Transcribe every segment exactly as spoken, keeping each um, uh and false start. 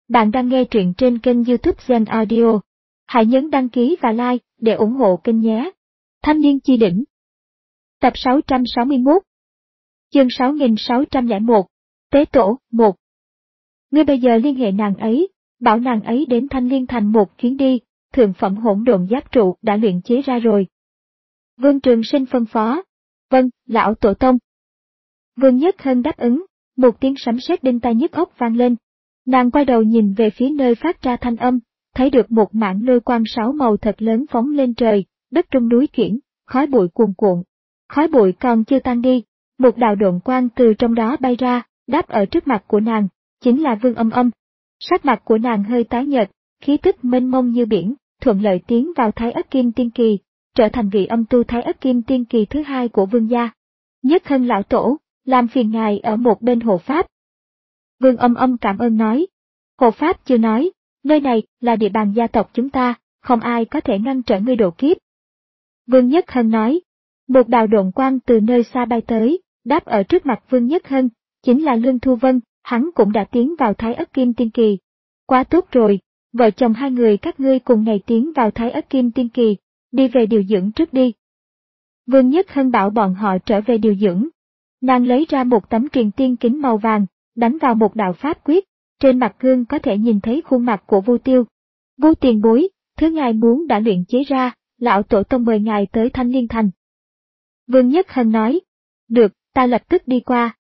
Bạn đang nghe truyện trên kênh YouTube Zen Audio. Hãy nhấn đăng ký và like để ủng hộ kênh nhé. Thanh niên chi đỉnh. Tập sáu trăm sáu mươi mốt. Chương sáu nghìn sáu trăm lẻ một. Tế tổ, một. Ngươi bây giờ liên hệ nàng ấy, bảo nàng ấy đến Thanh Liên Thành một chuyến đi, thượng phẩm hỗn độn giáp trụ đã luyện chế ra rồi. Vương Trường Sinh phân phó. Vâng, lão tổ tông. Vương Nhất Hân đáp ứng, một tiếng sấm sét đinh tai nhức óc vang lên. Nàng quay đầu nhìn về phía nơi phát ra thanh âm, thấy được một mảng lôi quang sáu màu thật lớn phóng lên trời, đất trong núi chuyển, khói bụi cuồn cuộn. Khói bụi còn chưa tan đi, một đạo độn quang từ trong đó bay ra, đáp ở trước mặt của nàng, chính là Vương Âm Âm. Sắc mặt của nàng hơi tái nhợt, khí tức mênh mông như biển, thuận lợi tiến vào Thái Ất Kim Tiên Kỳ, trở thành vị âm tu Thái Ất Kim Tiên Kỳ thứ hai của Vương gia. Nhất Hân lão tổ, làm phiền ngài ở một bên hộ pháp. Vương Âm Âm cảm ơn nói. Hộ pháp chưa nói, nơi này là địa bàn gia tộc chúng ta, không ai có thể ngăn trở ngươi độ kiếp. Vương Nhất Hân nói. Một đạo độn quang từ nơi xa bay tới, đáp ở trước mặt Vương Nhất Hân, chính là Lương Thu Vân, hắn cũng đã tiến vào Thái Ất Kim Tiên Kỳ. Quá tốt rồi, vợ chồng hai người các ngươi cùng ngày tiến vào Thái Ất Kim Tiên Kỳ, đi về điều dưỡng trước đi. Vương Nhất Hân bảo bọn họ trở về điều dưỡng. Nàng lấy ra một tấm truyền tiên kính màu vàng, đánh vào một đạo pháp quyết, trên mặt gương có thể nhìn thấy khuôn mặt của Vu Tiêu. Vu tiền bối, thứ ngài muốn đã luyện chế ra, lão tổ tông mời ngài tới Thanh Liên Thành. Vương Nhất Hân nói, được, ta lập tức đi qua.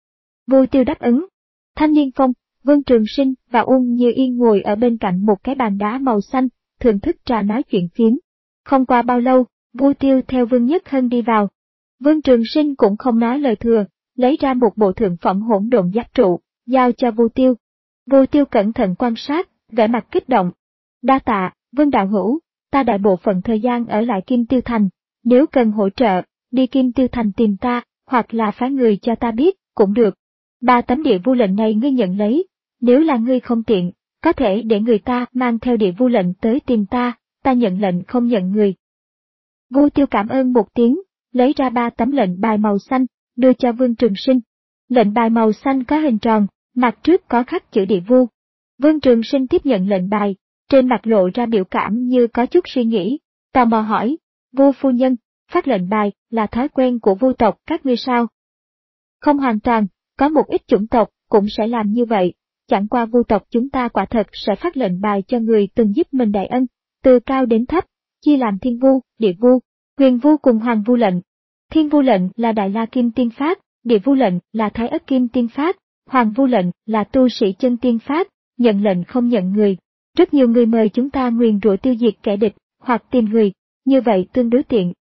Vu Tiêu đáp ứng. Thanh Niên Phong, Vương Trường Sinh và Ung Như Yên ngồi ở bên cạnh một cái bàn đá màu xanh, thưởng thức trà nói chuyện phiếm. Không qua bao lâu, Vu Tiêu theo Vương Nhất Hân đi vào. Vương Trường Sinh cũng không nói lời thừa, lấy ra một bộ thượng phẩm hỗn độn giáp trụ, giao cho Vu Tiêu. Vu Tiêu cẩn thận quan sát, vẻ mặt kích động. Đa tạ, Vương đạo hữu, ta đại bộ phận thời gian ở lại Kim Tiêu Thành, nếu cần hỗ trợ, đi Kim Tiêu Thành tìm ta, hoặc là phái người cho ta biết, cũng được. Ba tấm địa vu lệnh này ngươi nhận lấy, nếu là ngươi không tiện, có thể để người ta mang theo địa vu lệnh tới tìm ta, ta nhận lệnh không nhận người. Vu Tiêu cảm ơn một tiếng, lấy ra ba tấm lệnh bài màu xanh, đưa cho Vương Trường Sinh. Lệnh bài màu xanh có hình tròn, mặt trước có khắc chữ địa vu. Vương Trường Sinh tiếp nhận lệnh bài, trên mặt lộ ra biểu cảm như có chút suy nghĩ, tò mò hỏi, Vu phu nhân, phát lệnh bài là thói quen của Vu tộc các ngươi sao? Không hoàn toàn, có một ít chủng tộc cũng sẽ làm như vậy, chẳng qua Vu tộc chúng ta quả thật sẽ phát lệnh bài cho người từng giúp mình đại ân, từ cao đến thấp, chia làm thiên vu, địa vu, huyền vu cùng hoàng vu lệnh. Thiên vu lệnh là Đại La Kim Tiên phát, địa vu lệnh là Thái Ất Kim Tiên phát, hoàng vu lệnh là tu sĩ chân tiên phát, nhận lệnh không nhận người. Rất nhiều người mời chúng ta nguyền rủa tiêu diệt kẻ địch, hoặc tìm người, như vậy tương đối tiện.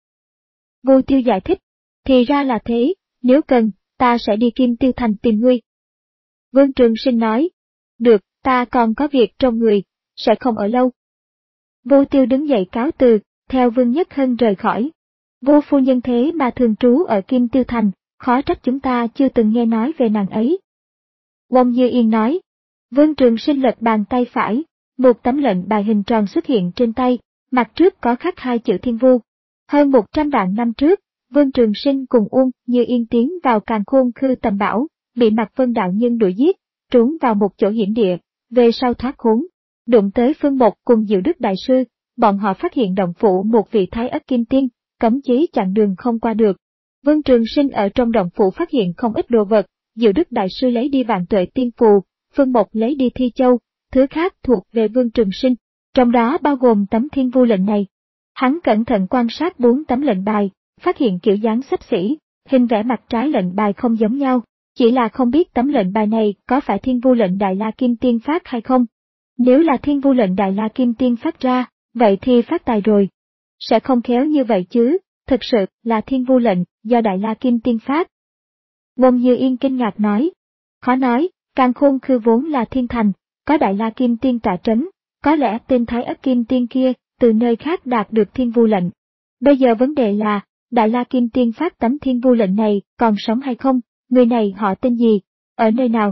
Vu Tiêu giải thích, thì ra là thế, nếu cần, ta sẽ đi Kim Tiêu Thành tìm ngươi. Vương Trường Sinh nói, được, ta còn có việc trong người, sẽ không ở lâu. Vu Tiêu đứng dậy cáo từ, theo Vương Nhất Hân rời khỏi. Vu phu nhân thế mà thường trú ở Kim Tiêu Thành, khó trách chúng ta chưa từng nghe nói về nàng ấy. Ung Như Yên nói, Vương Trường Sinh lật bàn tay phải, một tấm lệnh bài hình tròn xuất hiện trên tay, mặt trước có khắc hai chữ Thiên Vu. Hơn một trăm vạn năm trước, Vương Trường Sinh cùng Ung Như Yên tiến vào Càn Khôn Khư tầm bảo, bị Mạc Vân đạo nhân đuổi giết, trốn vào một chỗ hiểm địa, về sau thoát khốn, đụng tới Phương Mộc cùng Diệu Đức đại sư, bọn họ phát hiện động phủ một vị Thái Ất Kim Tiên, cấm chế chặn đường không qua được. Vương Trường Sinh ở trong động phủ phát hiện không ít đồ vật, Diệu Đức đại sư lấy đi Vạn Tuệ Tiên Phù, Phương Mộc lấy đi Thi Châu, thứ khác thuộc về Vương Trường Sinh, trong đó bao gồm tấm Thiên Vu lệnh này. Hắn cẩn thận quan sát bốn tấm lệnh bài, phát hiện kiểu dáng xấp xỉ, hình vẽ mặt trái lệnh bài không giống nhau, chỉ là không biết tấm lệnh bài này có phải Thiên Vu lệnh Đại La Kim Tiên phát hay không. Nếu là Thiên Vu lệnh Đại La Kim Tiên phát ra, vậy thì phát tài rồi. Sẽ không khéo như vậy chứ, thực sự là Thiên Vu lệnh do Đại La Kim Tiên phát. Ung Như Yên kinh ngạc nói, khó nói, Càn Khôn Khư vốn là thiên thành, có Đại La Kim Tiên tọa trấn, có lẽ tên Thái Ất Kim Tiên kia từ nơi khác đạt được Thiên Vu lệnh. Bây giờ vấn đề là, Đại La Kim Tiên phát tấm Thiên Vu lệnh này còn sống hay không, người này họ tên gì, ở nơi nào?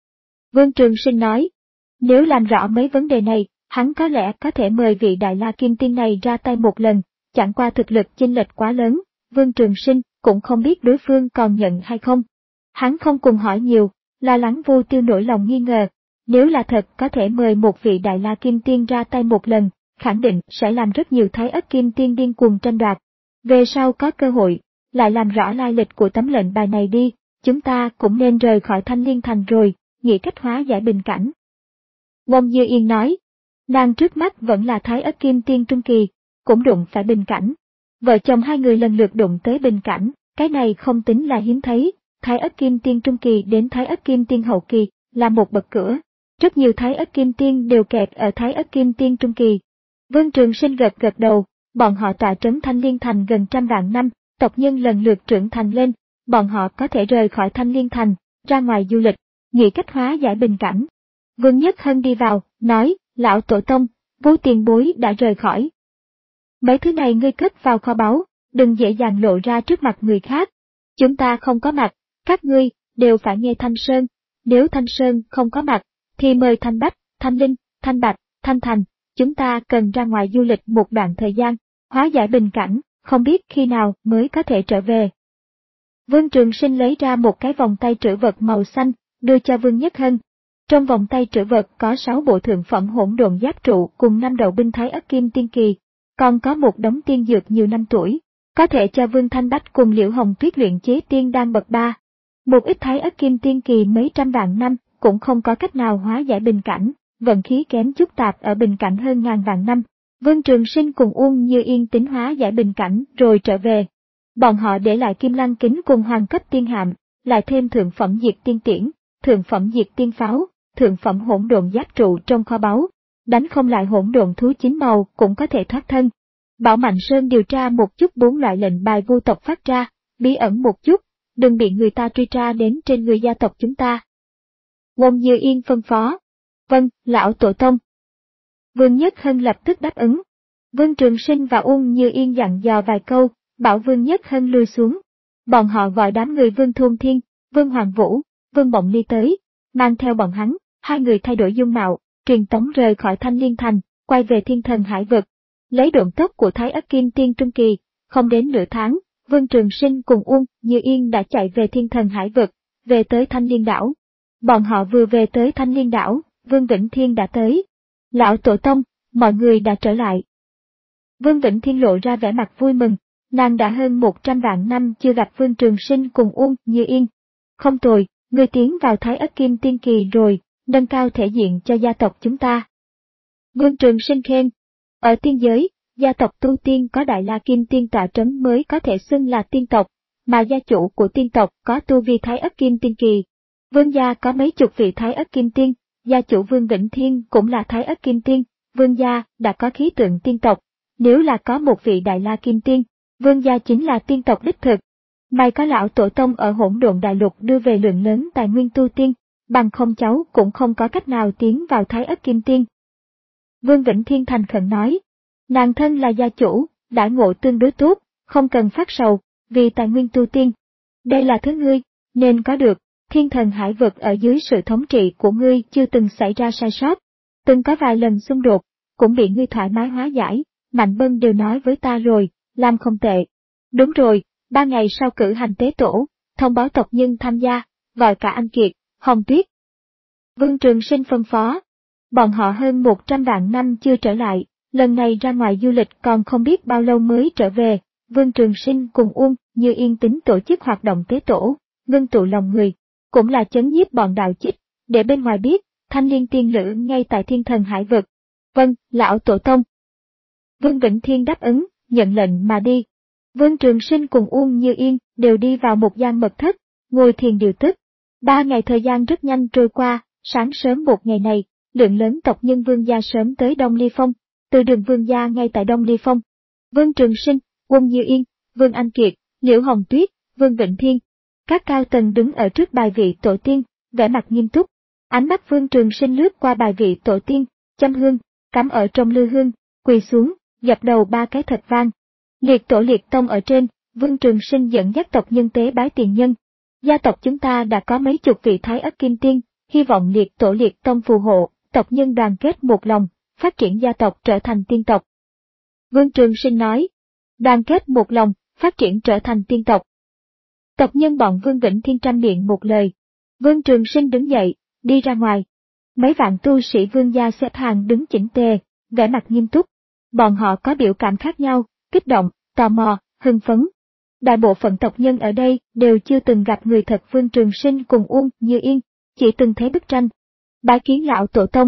Vương Trường Sinh nói, nếu làm rõ mấy vấn đề này, hắn có lẽ có thể mời vị Đại La Kim Tiên này ra tay một lần, chẳng qua thực lực chênh lệch quá lớn, Vương Trường Sinh cũng không biết đối phương còn nhận hay không. Hắn không cùng hỏi nhiều, lo lắng Vu Tiêu nổi lòng nghi ngờ, Nếu là thật có thể mời một vị Đại La Kim Tiên ra tay một lần, khẳng định sẽ làm rất nhiều Thái Ất Kim Tiên điên cuồng tranh đoạt. Về sau có cơ hội, lại làm rõ lai lịch của tấm lệnh bài này đi, chúng ta cũng nên rời khỏi Thanh Liên Thành rồi, nghĩ cách hóa giải bình cảnh. Wong Như Yên nói, nàng trước mắt vẫn là Thái Ất Kim Tiên trung kỳ, cũng đụng phải bình cảnh. Vợ chồng hai người lần lượt đụng tới bình cảnh, cái này không tính là hiếm thấy, Thái Ất Kim Tiên trung kỳ đến Thái Ất Kim Tiên hậu kỳ, là một bậc cửa. Rất nhiều Thái Ất Kim Tiên đều kẹt ở Thái Ất Kim Tiên trung kỳ. Vương Trường Sinh gật gật đầu, bọn họ tọa trấn Thanh Liên Thành gần trăm vạn năm, tộc nhân lần lượt trưởng thành lên, bọn họ có thể rời khỏi Thanh Liên Thành, ra ngoài du lịch, nghĩ cách hóa giải bình cảnh. Vương Nhất Hân đi vào, nói, lão tổ tông, Vu tiền bối đã rời khỏi. Mấy thứ này ngươi cất vào kho báu, đừng dễ dàng lộ ra trước mặt người khác. Chúng ta không có mặt, các ngươi đều phải nghe Thanh Sơn, nếu Thanh Sơn không có mặt, thì mời Thanh Bách, Thanh Linh, Thanh Bạch, Thanh Thành, chúng ta cần ra ngoài du lịch một đoạn thời gian, hóa giải bình cảnh, không biết khi nào mới có thể trở về. Vương Trường Sinh lấy ra một cái vòng tay trữ vật màu xanh, đưa cho Vương Nhất Hân. Trong vòng tay trữ vật có sáu bộ thượng phẩm hỗn độn giáp trụ cùng năm đầu binh Thái Ất Kim Tiên kỳ, còn có một đống tiên dược nhiều năm tuổi, có thể cho Vương Thanh Bách cùng Liễu Hồng Tuyết luyện chế tiên đan bậc ba. Một ít Thái Ất Kim Tiên kỳ mấy trăm vạn năm cũng không có cách nào hóa giải bình cảnh, vận khí kém chút tạp ở bình cảnh hơn ngàn vạn năm. Vương Trường Sinh cùng Uông Như Yên tính hóa giải bình cảnh rồi trở về. Bọn họ để lại Kim Lăng Kính cùng hoàng cấp tiên hạm, lại thêm thượng phẩm diệt tiên tiễn, thượng phẩm diệt tiên pháo, thượng phẩm hỗn độn giáp trụ trong kho báu. Đánh không lại hỗn độn thú chín màu cũng có thể thoát thân. Bảo Mạnh Sơn điều tra một chút bốn loại lệnh bài vu tộc phát ra, bí ẩn một chút, đừng bị người ta truy tra đến trên người gia tộc chúng ta. Wong Như Yên phân phó. Vâng, lão tổ tông. Vương Nhất Hân lập tức đáp ứng. Vương Trường Sinh và Uông Như Yên dặn dò vài câu, bảo Vương Nhất Hân lui xuống. Bọn họ gọi đám người Vương Thôn Thiên, Vương Hoàng Vũ, Vương Mộng Ly tới, mang theo bọn hắn, hai người thay đổi dung mạo, truyền tống rời khỏi Thanh Liên Thành, quay về Thiên Thần Hải Vực. Lấy độn tốc của Thái Ất Kim Tiên trung kỳ, không đến nửa tháng, Vương Trường Sinh cùng Uông Như Yên đã chạy về Thiên Thần Hải Vực, về tới Thanh Liên Đảo. Bọn họ vừa về tới Thanh Liên Đảo, Vương Vĩnh Thiên đã tới. Lão tổ tông, mọi người đã trở lại. Vương Vĩnh Thiên lộ ra vẻ mặt vui mừng, nàng đã hơn một trăm vạn năm chưa gặp Vương Trường Sinh cùng Uông Như Yên. Không tồi, ngươi tiến vào Thái Ất Kim Tiên kỳ rồi, nâng cao thể diện cho gia tộc chúng ta. Vương Trường Sinh khen, ở tiên giới, gia tộc tu tiên có Đại La Kim Tiên tọa trấn mới có thể xưng là tiên tộc, mà gia chủ của tiên tộc có tu vi Thái Ất Kim Tiên kỳ. Vương gia có mấy chục vị Thái Ất Kim Tiên, gia chủ Vương Vĩnh Thiên cũng là Thái Ất Kim Tiên, Vương gia đã có khí tượng tiên tộc, nếu là có một vị Đại La Kim Tiên, Vương gia chính là tiên tộc đích thực. May có lão tổ tông ở Hỗn Độn Đại Lục đưa về lượng lớn tài nguyên tu tiên, bằng không cháu cũng không có cách nào tiến vào Thái Ất Kim Tiên. Vương Vĩnh Thiên thành khẩn nói, nàng thân là gia chủ, đãi ngộ tương đối tốt, không cần phát sầu, vì tài nguyên tu tiên. Đây là thứ ngươi, nên có được, Thiên Thần Hải Vực ở dưới sự thống trị của ngươi chưa từng xảy ra sai sót. Từng có vài lần xung đột, cũng bị ngươi thoải mái hóa giải, Mạnh Bân đều nói với ta rồi, làm không tệ. Đúng rồi, ba ngày sau cử hành tế tổ, thông báo tộc nhân tham gia, gọi cả Anh Kiệt, Hồng Tuyết. Vương Trường Sinh phân phó. Bọn họ hơn một trăm vạn năm chưa trở lại, lần này ra ngoài du lịch còn không biết bao lâu mới trở về. Vương Trường Sinh cùng Uông Như Yên tính tổ chức hoạt động tế tổ, ngưng tụ lòng người, cũng là chấn nhiếp bọn đạo chích, để bên ngoài biết, Thanh Liên tiên lữ ngay tại Thiên Thần Hải Vực. Vâng, lão tổ tông. Vương Vĩnh Thiên đáp ứng, nhận lệnh mà đi. Vương Trường Sinh cùng Uông Như Yên đều đi vào một gian mật thất, ngồi thiền điều tức. Ba ngày thời gian rất nhanh trôi qua, sáng sớm một ngày này, lượng lớn tộc nhân Vương gia sớm tới Đông Ly Phong, từ đường Vương gia ngay tại Đông Ly Phong. Vương Trường Sinh, Uông Như Yên, Vương Anh Kiệt, Liễu Hồng Tuyết, Vương Vĩnh Thiên. Các cao tầng đứng ở trước bài vị tổ tiên, vẻ mặt nghiêm túc. Ánh mắt Vương Trường Sinh lướt qua bài vị tổ tiên, châm hương, cắm ở trong lư hương, quỳ xuống, dập đầu ba cái thật vang. Liệt tổ liệt tông ở trên, Vương Trường Sinh dẫn dắt tộc nhân tế bái tiền nhân. Gia tộc chúng ta đã có mấy chục vị Thái Ất Kim Tiên, hy vọng liệt tổ liệt tông phù hộ, tộc nhân đoàn kết một lòng, phát triển gia tộc trở thành tiên tộc. Vương Trường Sinh nói, đoàn kết một lòng, phát triển trở thành tiên tộc. Tộc nhân bọn Vương Vĩnh Thiên trăm miệng một lời. Vương Trường Sinh đứng dậy, đi ra ngoài. Mấy vạn tu sĩ Vương gia xếp hàng đứng chỉnh tề, vẻ mặt nghiêm túc. Bọn họ có biểu cảm khác nhau, kích động, tò mò, hưng phấn. Đại bộ phận tộc nhân ở đây đều chưa từng gặp người thật Vương Trường Sinh cùng Uông Như Yên, chỉ từng thấy bức tranh. Bái kiến lão tổ tông.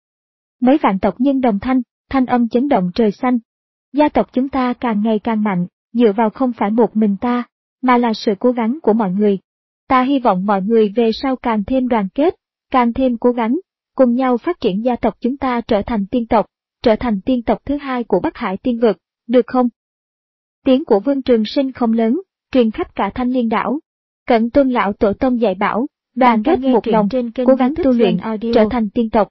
Mấy vạn tộc nhân đồng thanh, thanh âm chấn động trời xanh. Gia tộc chúng ta càng ngày càng mạnh, dựa vào không phải một mình ta, mà là sự cố gắng của mọi người. Ta hy vọng mọi người về sau càng thêm đoàn kết, càng thêm cố gắng, cùng nhau phát triển gia tộc chúng ta trở thành tiên tộc, trở thành tiên tộc thứ hai của Bắc Hải tiên vực, được không? Tiếng của Vương Trường Sinh không lớn, truyền khắp cả Thanh Liên đảo. Cận Tôn lão tổ tông dạy bảo, đoàn kết một lòng, cố gắng tu luyện, trở thành tiên tộc.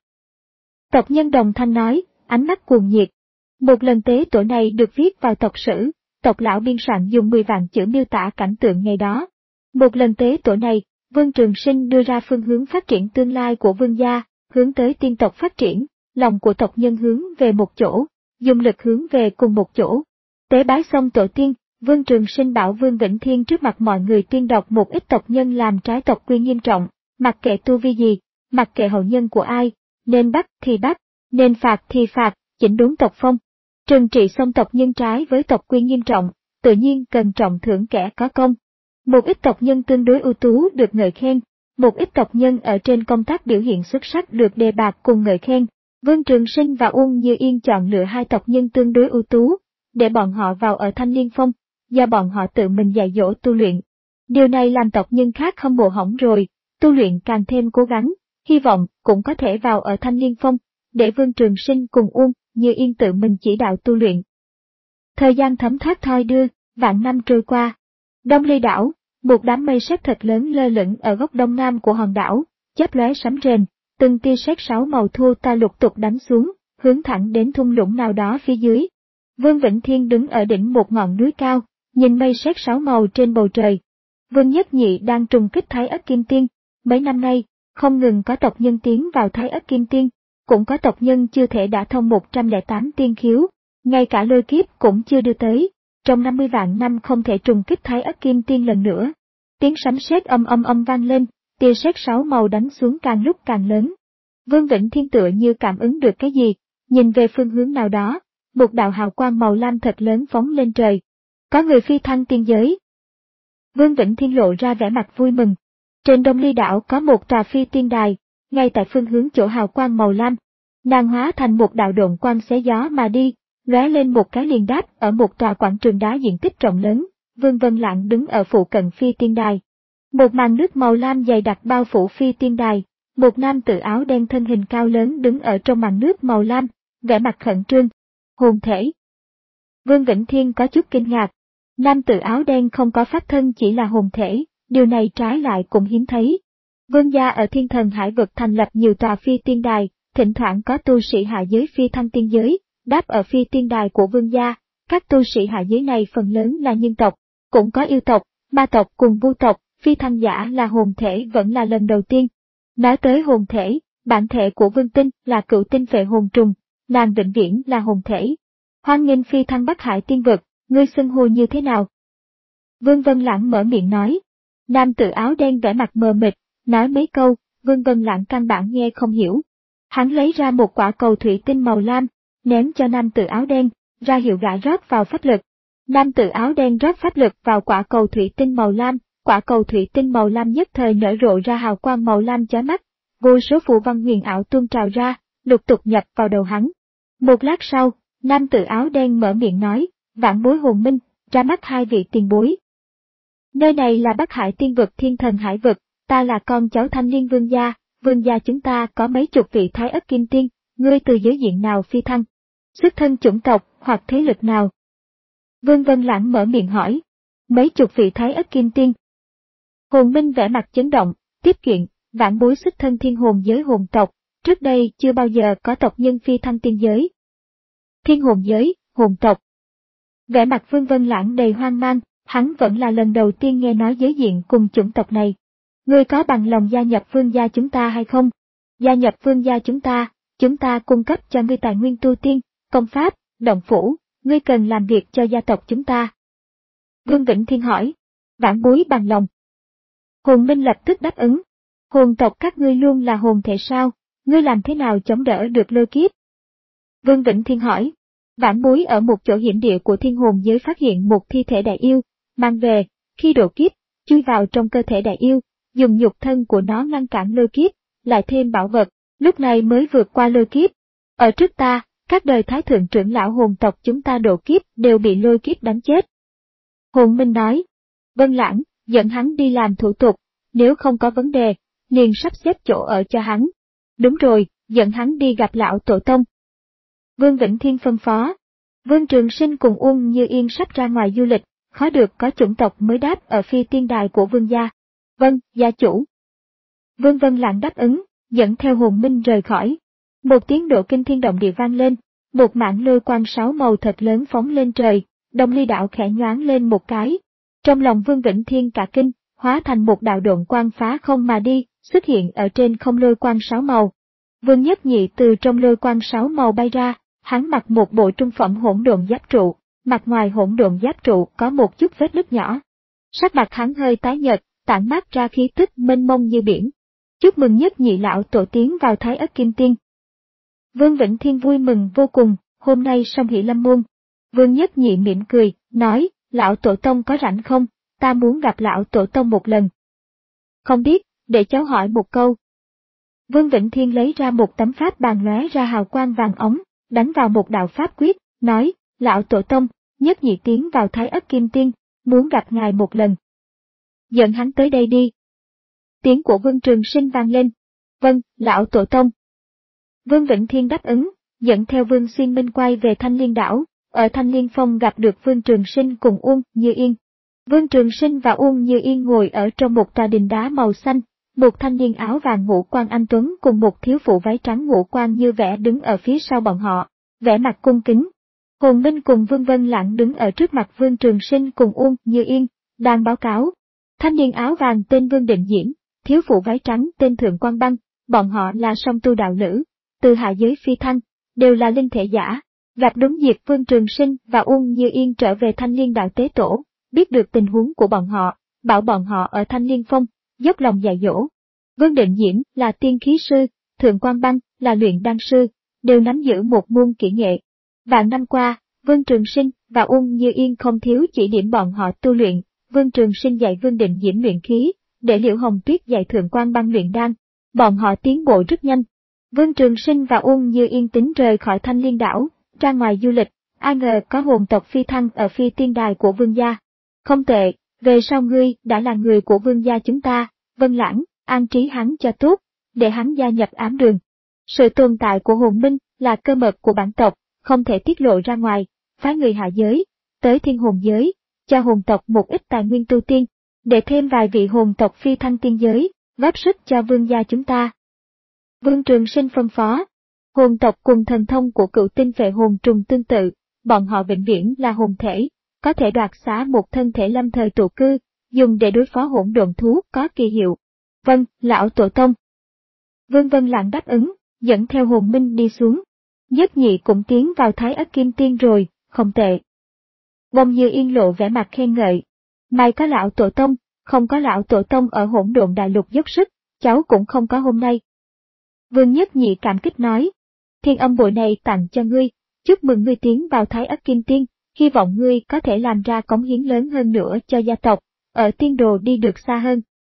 Tộc nhân đồng thanh nói, ánh mắt cuồng nhiệt. Một lần tế tổ này được viết vào tộc sử, tộc lão biên soạn dùng mười vạn chữ miêu tả cảnh tượng ngày đó. Một lần tế tổ này, Vương Trường Sinh đưa ra phương hướng phát triển tương lai của Vương gia, hướng tới tiên tộc phát triển, lòng của tộc nhân hướng về một chỗ, dùng lực hướng về cùng một chỗ. Tế bái xong tổ tiên, Vương Trường Sinh bảo Vương Vĩnh Thiên trước mặt mọi người tuyên đọc một ít tộc nhân làm trái tộc quy nghiêm trọng, mặc kệ tu vi gì, mặc kệ hậu nhân của ai, nên bắt thì bắt, nên phạt thì phạt, chỉnh đốn tộc phong. Trừng trị xong tộc nhân trái với tộc quy nghiêm trọng, tự nhiên cần trọng thưởng kẻ có công. Một ít tộc nhân tương đối ưu tú được ngợi khen, một ít tộc nhân ở trên công tác biểu hiện xuất sắc được đề bạt cùng ngợi khen. Vương Trường Sinh và Uông Như Yên chọn lựa hai tộc nhân tương đối ưu tú, để bọn họ vào ở Thanh Liên Phong, do bọn họ tự mình dạy dỗ tu luyện. Điều này làm tộc nhân khác hâm mộ hỏng rồi, tu luyện càng thêm cố gắng, hy vọng cũng có thể vào ở Thanh Liên Phong, để Vương Trường Sinh cùng Uông Như Yên tự mình chỉ đạo tu luyện. Thời gian thấm thoát thoi đưa, vạn năm trôi qua. Đông Ly đảo, một đám mây sét thật lớn lơ lửng ở góc đông nam của hòn đảo, chớp lóe sấm rền, từng tia sét sáu màu thô ta lục tục đánh xuống, hướng thẳng đến thung lũng nào đó phía dưới. Vương Vĩnh Thiên đứng ở đỉnh một ngọn núi cao, nhìn mây sét sáu màu trên bầu trời. Vương Nhất Nhị đang trùng kích Thái Ất Kim Tiên, mấy năm nay, không ngừng có tộc nhân tiến vào Thái Ất Kim Tiên, cũng có tộc nhân chưa thể đả thông một trăm lẻ tám tiên khiếu, ngay cả lôi kiếp cũng chưa đưa tới, trong năm mươi vạn năm không thể trùng kích Thái Ất Kim Tiên lần nữa. Tiếng sấm sét âm âm âm vang lên, tia sét sáu màu đánh xuống càng lúc càng lớn. Vương Vĩnh Thiên tựa như cảm ứng được cái gì, nhìn về phương hướng nào đó, một đạo hào quang màu lam thật lớn phóng lên trời. Có người phi thăng tiên giới. Vương Vĩnh Thiên lộ ra vẻ mặt vui mừng. Trên Đông Ly đảo có một tòa phi tiên đài, ngay tại phương hướng chỗ hào quang màu lam. Nàng hóa thành một đạo độn quang xé gió mà đi, lóe lên một cái liền đáp ở một tòa quảng trường đá diện tích rộng lớn. Vương Vân Lãng đứng ở phụ cận phi tiên đài. Một màn nước màu lam dày đặc bao phủ phi tiên đài, một nam tử áo đen thân hình cao lớn đứng ở trong màn nước màu lam, vẻ mặt khẩn trương. Hồn thể. Vương Vĩnh Thiên có chút kinh ngạc. Nam tử áo đen không có pháp thân chỉ là hồn thể, điều này trái lại cũng hiếm thấy. Vương gia ở Thiên Thần Hải vực thành lập nhiều tòa phi tiên đài, thỉnh thoảng có tu sĩ hạ giới phi thăng tiên giới, đáp ở phi tiên đài của vương gia. Các tu sĩ hạ giới này phần lớn là nhân tộc, cũng có yêu tộc, ma tộc cùng vu tộc, phi thăng giả là hồn thể vẫn là lần đầu tiên. Nói tới hồn thể, bản thể của Vương Tinh là cựu tinh phệ hồn trùng, nàng vĩnh viễn là hồn thể. Hoan nghênh phi thăng Bắc Hải tiên vực, ngươi xưng hô như thế nào? Vương Vân Lãng mở miệng nói. Nam tử áo đen vẻ mặt mờ mịt, nói mấy câu, Vương Vân Lãng căn bản nghe không hiểu. Hắn lấy ra một quả cầu thủy tinh màu lam, ném cho nam tử áo đen, ra hiệu gã rót vào pháp lực. Nam tử áo đen rót pháp lực vào quả cầu thủy tinh màu lam, quả cầu thủy tinh màu lam nhất thời nở rộ ra hào quang màu lam chói mắt, vô số phù văn huyền ảo tuôn trào ra, lục tục nhập vào đầu hắn. Một lát sau, nam tử áo đen mở miệng nói, vạn bối hồn minh, ra mắt hai vị tiền bối. Nơi này là Bắc Hải tiên vực Thiên Thần Hải vực, ta là con cháu Thanh Liên vương gia, vương gia chúng ta có mấy chục vị Thái Ất Kim Tiên, ngươi từ giới diện nào phi thăng? Xuất thân chủng tộc hoặc thế lực nào? Vương Vân Lãng mở miệng hỏi. Mấy chục vị Thái Ất Kim Tiên. Hồn Minh vẻ mặt chấn động, tiếp kiện, vãn bối xuất thân thiên hồn giới hồn tộc, trước đây chưa bao giờ có tộc nhân phi thăng tiên giới. Thiên hồn giới, hồn tộc. Vẻ mặt Vương Vân Lãng đầy hoang mang, hắn vẫn là lần đầu tiên nghe nói giới diện cùng chủng tộc này. Ngươi có bằng lòng gia nhập vương gia chúng ta hay không? Gia nhập vương gia chúng ta, chúng ta cung cấp cho ngươi tài nguyên tu tiên, công pháp, động phủ, ngươi cần làm việc cho gia tộc chúng ta. Vương Vĩnh Thiên hỏi, vãn bối bằng lòng. Hồn Minh lập tức đáp ứng. Hồn tộc các ngươi luôn là hồn thể sao? ngươi làm thế nào chống đỡ được lôi kiếp? Vương Vĩnh Thiên hỏi. Vãn bối ở một chỗ hiểm địa của thiên hồn giới phát hiện một thi thể đại yêu, mang về, khi độ kiếp, chui vào trong cơ thể đại yêu, dùng nhục thân của nó ngăn cản lôi kiếp, lại thêm bảo vật, lúc này mới vượt qua lôi kiếp. Ở trước ta, các đời thái thượng trưởng lão hồn tộc chúng ta độ kiếp đều bị lôi kiếp đánh chết. Hồn Minh nói. Vân Lãng, dẫn hắn đi làm thủ tục, nếu không có vấn đề, liền sắp xếp chỗ ở cho hắn. Đúng rồi, dẫn hắn đi gặp lão tổ tông. Vương Vĩnh Thiên phân phó. Vương Trường Sinh cùng Uông Như Yên sắp ra ngoài du lịch, khó được có chủng tộc mới đáp ở phi tiên đài của vương gia. Vâng, gia chủ. Vương Vân Lãng đáp ứng, dẫn theo Hồn Minh rời khỏi. Một tiếng độ kinh thiên động địa vang lên, một mảng lôi quang sáu màu thật lớn phóng lên trời, Đông Ly đạo khẽ nhoáng lên một cái. Trong lòng Vương Vĩnh Thiên cả kinh, hóa thành một đạo độn quang phá không mà đi, xuất hiện ở trên không lôi quang sáu màu. Vương Nhất Nhị từ trong lôi quang sáu màu bay ra, hắn mặc một bộ trung phẩm hỗn độn giáp trụ, mặt ngoài hỗn độn giáp trụ có một chút vết nứt nhỏ. Sắc mặt hắn hơi tái nhợt, tản mát ra khí tức mênh mông như biển. Chúc mừng Nhất Nhị lão tổ tiến vào Thái Ất Kim Tiên. Vương Vĩnh Thiên vui mừng vô cùng, hôm nay song hỷ lâm môn. Vương Nhất Nhị mỉm cười, nói, lão tổ tông có rảnh không, ta muốn gặp lão tổ tông một lần. Không biết, để cháu hỏi một câu. Vương Vĩnh Thiên lấy ra một tấm pháp bàn lóe ra hào quang vàng ống, đánh vào một đạo pháp quyết, nói, lão tổ tông, Nhất Nhị tiến vào Thái Ất Kim Tiên, muốn gặp ngài một lần. Dẫn hắn tới đây đi. Tiếng của Vương Trường Sinh vang lên. Vâng, lão tổ tông. Vương Vĩnh Thiên đáp ứng, dẫn theo Vương Xuyên Minh quay về Thanh Liên đảo, ở Thanh Liên Phong gặp được Vương Trường Sinh cùng Uông Như Yên. Vương Trường Sinh và Uông Như Yên ngồi ở trong một tòa đình đá màu xanh, một thanh niên áo vàng ngũ quan anh tuấn cùng một thiếu phụ váy trắng ngũ quan như vẽ đứng ở phía sau bọn họ, vẻ mặt cung kính. Hồn Minh cùng Vương Vân Lãng đứng ở trước mặt Vương Trường Sinh cùng Uông Như Yên, đang báo cáo. Thanh niên áo vàng tên Vương Định Diễm, thiếu phụ váy trắng tên Thượng Quan Băng, bọn họ là song tu đạo lữ, từ hạ giới phi thăng, đều là linh thể giả. Gặp đúng dịp Vương Trường Sinh và Uông Như Yên trở về Thanh Liên đạo tế tổ, biết được tình huống của bọn họ, bảo bọn họ ở Thanh Liên Phong, dốc lòng dạy dỗ. Vương Định Diễm là tiên khí sư, Thượng Quan Băng là luyện đan sư, đều nắm giữ một môn kỹ nghệ. Vạn năm qua, Vương Trường Sinh và Uông Như Yên không thiếu chỉ điểm bọn họ tu luyện, Vương Trường Sinh dạy Vương Định Diễm luyện khí, để Liễu Hồng Tuyết dạy Thượng Quan Băng luyện đan. Bọn họ tiến bộ rất nhanh. Vương Trường Sinh và Uông Như Yên tính rời khỏi Thanh Liên đảo, ra ngoài du lịch, ai ngờ có hồn tộc phi thăng ở phi tiên đài của vương gia. Không tệ, về sau ngươi đã là người của vương gia chúng ta, Vân Lãng, an trí hắn cho tốt, để hắn gia nhập ám đường. Sự tồn tại của hồn minh là cơ mật của bản tộc, không thể tiết lộ ra ngoài, phái người hạ giới, tới thiên hồn giới, cho hồn tộc một ít tài nguyên tu tiên, để thêm vài vị hồn tộc phi thăng tiên giới, góp sức cho vương gia chúng ta. Vương Trường Sinh phân phó. Hồn tộc cùng thần thông của cựu tinh vệ hồn trùng tương tự, bọn họ vĩnh viễn là hồn thể, có thể đoạt xá một thân thể lâm thời tụ cư, dùng để đối phó hỗn độn thú có kỳ hiệu. Vâng, lão tổ tông. Vương Vân Lãng đáp ứng, dẫn theo Hồn Minh đi xuống. Nhất Nhị cũng tiến vào Thái Ất Kim Tiên rồi, không tệ. Bông Như Yên lộ vẻ mặt khen ngợi. May có lão tổ tông, không có lão tổ tông ở hỗn độn đại lục dốc sức, cháu cũng không có hôm nay. Vương Nhất Nhị cảm kích nói. Thiên âm bội này tặng cho ngươi, chúc mừng ngươi tiến vào Thái Ất Kim Tiên, hy vọng ngươi có thể làm ra cống hiến lớn hơn nữa cho gia tộc, ở tiên đồ đi được xa hơn.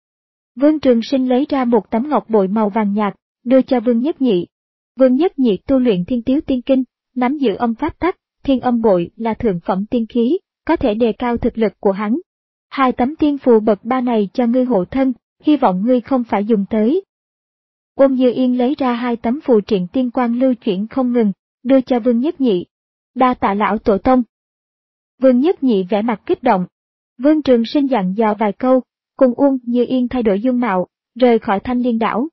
Vương Trường Sinh lấy ra một tấm ngọc bội màu vàng nhạt, đưa cho Vương Nhất Nhị. Vương Nhất Nhị tu luyện Thiên Tiếu Tiên Kinh, nắm giữ âm pháp tắc, thiên âm bội là thượng phẩm tiên khí, có thể đề cao thực lực của hắn. Hai tấm tiên phù bậc ba này cho ngươi hộ thân, hy vọng ngươi không phải dùng tới. Ôn Như Yên lấy ra hai tấm phù triện tiên quang lưu chuyển không ngừng, đưa cho Vương Nhất Nhị. Đa tạ lão tổ tông. Vương Nhất Nhị vẻ mặt kích động. Vương Trường Sinh dặn dò vài câu, cùng Ôn Như Yên thay đổi dung mạo, rời khỏi Thanh Liên đảo.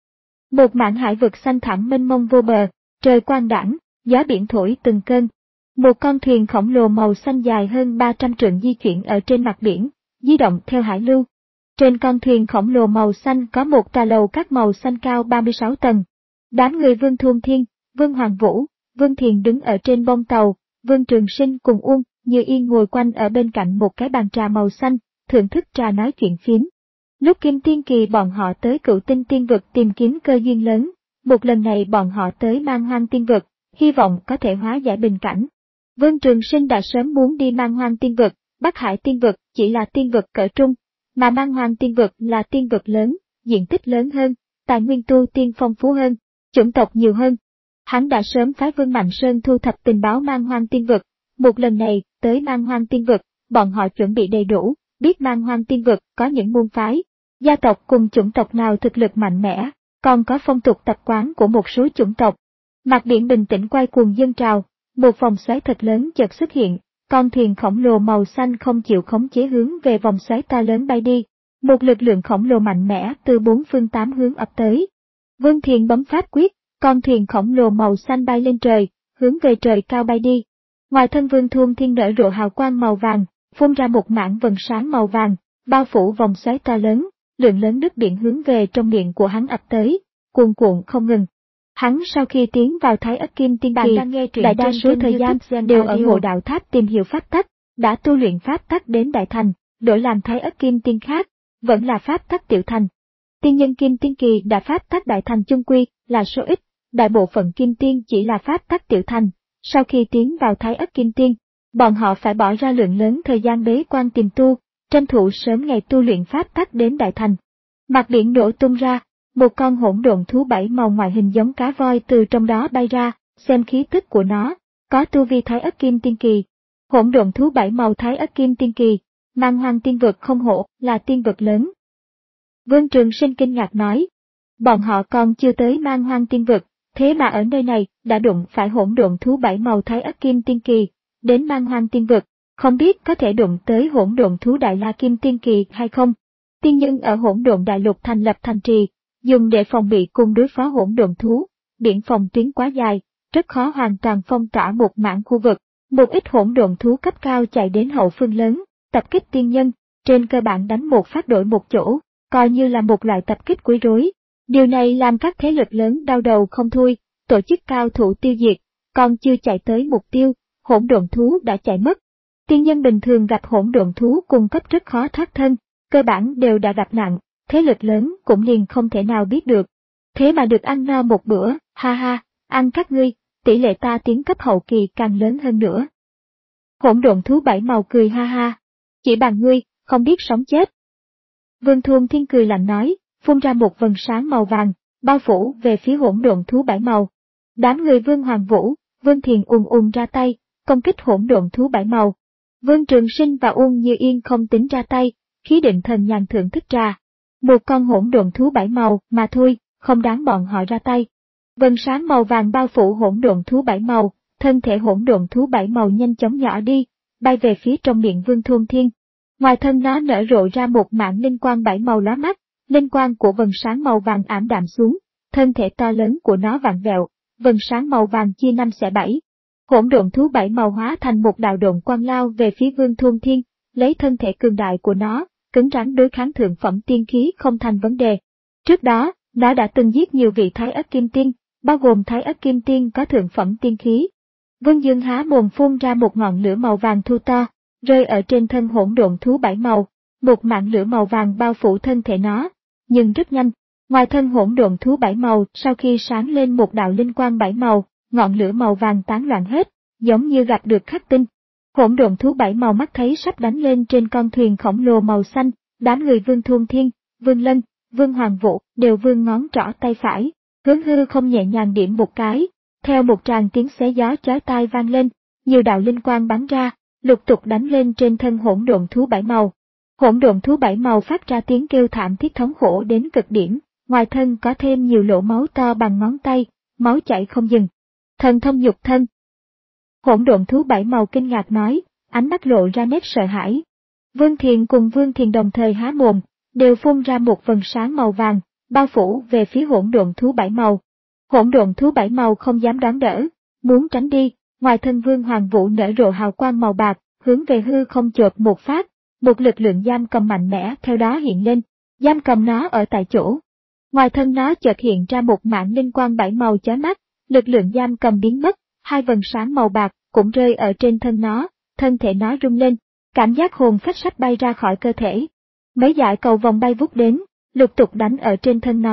Một mảng hải vực xanh thẳm mênh mông vô bờ, trời quang đãng, gió biển thổi từng cơn. Một con thuyền khổng lồ màu xanh dài hơn ba trăm trượng di chuyển ở trên mặt biển, di động theo hải lưu. Trên con thuyền khổng lồ màu xanh có một tòa lầu các màu xanh cao ba mươi sáu tầng. Đám người Vương Thôn Thiên, Vương Hoàng Vũ, Vương Thiền đứng ở trên bông tàu, Vương Trường Sinh cùng Uông Như Yên ngồi quanh ở bên cạnh một cái bàn trà màu xanh, thưởng thức trà nói chuyện phiếm. Lúc Kim Tiên Kỳ bọn họ tới Cựu Tinh Tiên Vực tìm kiếm cơ duyên lớn, Một lần này bọn họ tới Man Hoang Tiên Vực, hy vọng có thể hóa giải bình cảnh. Vương Trường Sinh đã sớm muốn đi Man Hoang Tiên Vực, Bắc Hải Tiên Vực chỉ là tiên vực cỡ trung, mà Man Hoang Tiên Vực là tiên vực lớn, diện tích lớn hơn, tài nguyên tu tiên phong phú hơn, chủng tộc nhiều hơn. Hắn đã sớm phái Vương Mạnh Sơn thu thập tình báo Man Hoang Tiên Vực, một lần này tới Man Hoang Tiên Vực, bọn họ chuẩn bị đầy đủ, biết Man Hoang Tiên Vực có những môn phái, gia tộc cùng chủng tộc nào thực lực mạnh mẽ, còn có phong tục tập quán của một số chủng tộc. Mặt biển bình tĩnh quay cuồng dâng trào, một vòng xoáy thật lớn chợt xuất hiện, con thuyền khổng lồ màu xanh không chịu khống chế hướng về vòng xoáy to lớn bay đi. Một lực lượng khổng lồ mạnh mẽ từ bốn phương tám hướng ập tới. Vương Thiền bấm pháp quyết, con thuyền khổng lồ màu xanh bay lên trời, hướng về trời cao bay đi. Ngoài thân Vương Thôn Thiên nở rộ hào quang màu vàng, phun ra một mảng vầng sáng màu vàng, bao phủ vòng xoáy to lớn, lượng lớn nước biển hướng về trong miệng của hắn ập tới, cuồn cuộn không ngừng. Hắn sau khi tiến vào Thái Ất Kim Tiên Kỳ, đại đa số thời gian đều ở Ngộ Đạo Tháp tìm hiểu pháp tắc, đã tu luyện pháp tắc đến đại thành, đổi làm Thái Ất Kim Tiên khác, vẫn là pháp tắc tiểu thành. Tiên nhân Kim Tiên Kỳ đã pháp tắc đại thành chung quy là số ít, đại bộ phận Kim Tiên chỉ là pháp tắc tiểu thành. Sau khi tiến vào Thái Ất Kim Tiên, bọn họ phải bỏ ra lượng lớn thời gian bế quan tìm tu, tranh thủ sớm ngày tu luyện pháp tắc đến đại thành. Mặt biển nổ tung ra, một con hỗn độn thú bảy màu ngoại hình giống cá voi từ trong đó bay ra, xem khí tức của nó, có tu vi Thái Ất Kim Tiên Kỳ. Hỗn độn thú bảy màu Thái Ất Kim Tiên Kỳ, Man Hoang Tiên Vực không hổ là tiên vực lớn. Vương Trường Sinh kinh ngạc nói, bọn họ còn chưa tới Man Hoang Tiên Vực, thế mà ở nơi này đã đụng phải hỗn độn thú bảy màu Thái Ất Kim Tiên Kỳ, đến Man Hoang Tiên Vực, không biết có thể đụng tới hỗn độn thú Đại La Kim Tiên Kỳ hay không. Tiên nhân ở hỗn độn đại lục thành lập thành trì, dùng để phòng bị cùng đối phó hỗn độn thú, biển phòng tuyến quá dài, rất khó hoàn toàn phong tỏa một mảng khu vực. Một ít hỗn độn thú cấp cao chạy đến hậu phương lớn, tập kích tiên nhân, trên cơ bản đánh một phát đổi một chỗ, coi như là một loại tập kích quấy rối. Điều này làm các thế lực lớn đau đầu không thôi, tổ chức cao thủ tiêu diệt, còn chưa chạy tới mục tiêu, hỗn độn thú đã chạy mất. Tiên nhân bình thường gặp hỗn độn thú cung cấp rất khó thoát thân, cơ bản đều đã gặp nạn, thế lực lớn cũng liền không thể nào biết được. Thế mà được ăn no một bữa, ha ha, ăn các ngươi, tỷ lệ ta tiến cấp hậu kỳ càng lớn hơn nữa. Hỗn độn thú bảy màu cười ha ha, chỉ bằng ngươi, không biết sống chết. Vương Thôn Thiên cười lạnh nói, phun ra một vầng sáng màu vàng, bao phủ về phía hỗn độn thú bảy màu. Đám người Vương Hoàng Vũ, Vương Thiền ùn ùn ra tay, công kích hỗn độn thú bảy màu. Vương Trường Sinh và Uông Như Yên không tính ra tay, khí định thần nhàn thưởng thức trà. Một con hỗn độn thú bảy màu mà thôi, không đáng bọn họ ra tay. Vầng sáng màu vàng bao phủ hỗn độn thú bảy màu, thân thể hỗn độn thú bảy màu nhanh chóng nhỏ đi, bay về phía trong miệng Vương Thôn Thiên. Ngoài thân nó nở rộ ra một mảng linh quang bảy màu lóa mắt, linh quang của vầng sáng màu vàng ảm đạm xuống, thân thể to lớn của nó vặn vẹo, vầng sáng màu vàng chia năm xẻ bảy. Hỗn độn thú bảy màu hóa thành một đạo độn quang lao về phía Vương Thôn Thiên, lấy thân thể cường đại của nó, cứng rắn đối kháng thượng phẩm tiên khí không thành vấn đề. Trước đó, nó đã từng giết nhiều vị Thái Ất Kim Tiên, bao gồm Thái Ất Kim Tiên có thượng phẩm tiên khí. Vương Dương há mồm phun ra một ngọn lửa màu vàng thu to, rơi ở trên thân hỗn độn thú bảy màu, một mảng lửa màu vàng bao phủ thân thể nó, nhưng rất nhanh, ngoài thân hỗn độn thú bảy màu sau khi sáng lên một đạo linh quang bảy màu, ngọn lửa màu vàng tán loạn hết, giống như gặp được khắc tinh. Hỗn độn thú bảy màu mắt thấy sắp đánh lên trên con thuyền khổng lồ màu xanh, đám người Vương Thôn Thiên, Vương Lân, Vương Hoàng Vũ đều vươn ngón trỏ tay phải, hướng hư không nhẹ nhàng điểm một cái, theo một tràng tiếng xé gió chói tai vang lên, nhiều đạo linh quang bắn ra, lục tục đánh lên trên thân hỗn độn thú bảy màu. Hỗn độn thú bảy màu phát ra tiếng kêu thảm thiết thống khổ đến cực điểm, ngoài thân có thêm nhiều lỗ máu to bằng ngón tay, máu chảy không dừng. Thần thông nhục thân. Hỗn độn thú bảy màu kinh ngạc nói, ánh mắt lộ ra nét sợ hãi. Vương Thiền cùng Vương Thiền đồng thời há mồm, đều phun ra một vầng sáng màu vàng, bao phủ về phía hỗn độn thú bảy màu. Hỗn độn thú bảy màu không dám đón đỡ, muốn tránh đi, ngoài thân Vương Hoàng Vũ nở rộ hào quang màu bạc, hướng về hư không chộp một phát, một lực lượng giam cầm mạnh mẽ theo đó hiện lên, giam cầm nó ở tại chỗ. Ngoài thân nó chợt hiện ra một mảng linh quang bảy màu chói mắt, lực lượng giam cầm biến mất, hai vầng sáng màu bạc cũng rơi ở trên thân nó, thân thể nó rung lên, cảm giác hồn phách sắp bay ra khỏi cơ thể. Mấy dải cầu vòng bay vút đến, lục tục đánh ở trên thân nó,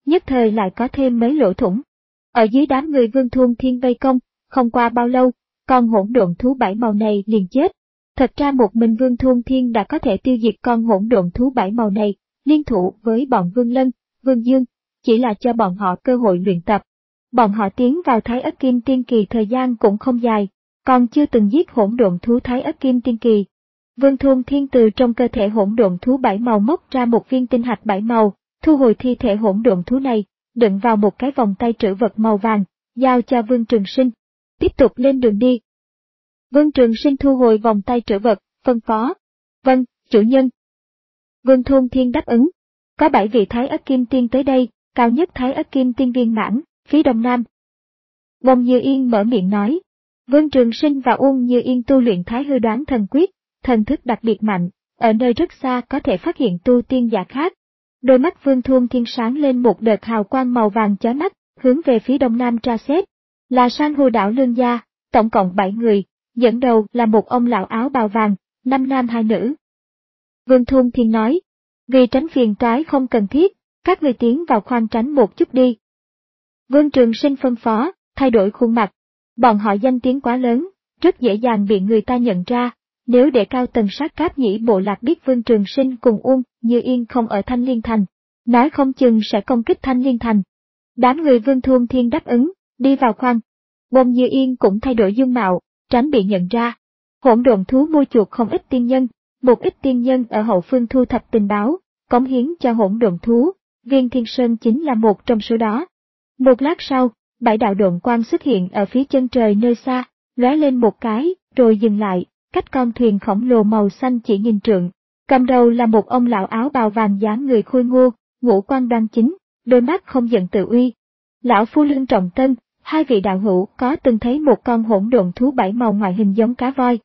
nhất thời lại có thêm mấy lỗ thủng. Ở dưới đám người Vương Thôn Thiên vây công, không qua bao lâu, con hỗn độn thú bảy màu này liền chết. Thật ra một mình Vương Thôn Thiên đã có thể tiêu diệt con hỗn độn thú bảy màu này, liên thủ với bọn Vương Lân, Vương Dương, chỉ là cho bọn họ cơ hội luyện tập. Bọn họ tiến vào Thái Ất Kim Tiên Kỳ thời gian cũng không dài, còn chưa từng giết hỗn độn thú Thái Ất Kim Tiên Kỳ. Vương Thôn Thiên từ trong cơ thể hỗn độn thú bảy màu móc ra một viên tinh hạch bảy màu, thu hồi thi thể hỗn độn thú này, đựng vào một cái vòng tay trữ vật màu vàng, giao cho Vương Trường Sinh. Tiếp tục lên đường đi. Vương Trường Sinh thu hồi vòng tay trữ vật, phân phó. Vâng, chủ nhân. Vương Thôn Thiên đáp ứng. Có bảy vị Thái Ất Kim Tiên tới đây, cao nhất Thái Ất Kim Tiên viên mãn, phía đông nam. Bông Như Yên mở miệng nói. Vương Trường Sinh và Uông Như Yên tu luyện Thái Hư Đoán Thần Quyết, thần thức đặc biệt mạnh, ở nơi rất xa có thể phát hiện tu tiên giả khác. Đôi mắt Vương Thôn Thiên sáng lên một đợt hào quang màu vàng chói mắt, hướng về phía đông nam tra xét. Là San hô đảo Lương Gia, tổng cộng bảy người, dẫn đầu là một ông lão áo bào vàng, năm nam hai nữ. Vương Thôn Thiên nói, vì tránh phiền toái không cần thiết, các người tiến vào khoang tránh một chút đi. Vương Trường Sinh phân phó, thay đổi khuôn mặt. Bọn họ danh tiếng quá lớn, rất dễ dàng bị người ta nhận ra. Nếu để cao tầng sát cáp nhĩ bộ lạc biết Vương Trường Sinh cùng Uông Như Yên không ở Thanh Liên Thành, nói không chừng sẽ công kích Thanh Liên Thành. Đám người Vương Thôn Thiên đáp ứng, đi vào khoang. Bông Như Yên cũng thay đổi dung mạo, tránh bị nhận ra. Hỗn độn thú mua chuộc không ít tiên nhân, một ít tiên nhân ở hậu phương thu thập tình báo, cống hiến cho hỗn độn thú, Viên Thiên Sơn chính là một trong số đó. Một lát sau, bảy đạo độn quang xuất hiện ở phía chân trời nơi xa, lóe lên một cái, rồi dừng lại, cách con thuyền khổng lồ màu xanh chỉ nghìn trượng. Cầm đầu là một ông lão áo bào vàng dáng người khôi ngô, ngũ quan đoan chính, đôi mắt không giận tự uy. Lão phu Lương Trọng Tân, hai vị đạo hữu có từng thấy một con hỗn độn thú bảy màu ngoại hình giống cá voi?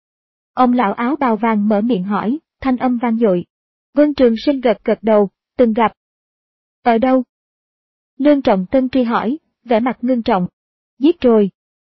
Ông lão áo bào vàng mở miệng hỏi, thanh âm vang dội. Vương Trường Sinh gật gật đầu, từng gặp. Ở đâu? Lương Trọng Tân truy hỏi, vẻ mặt ngưng trọng. Giết rồi.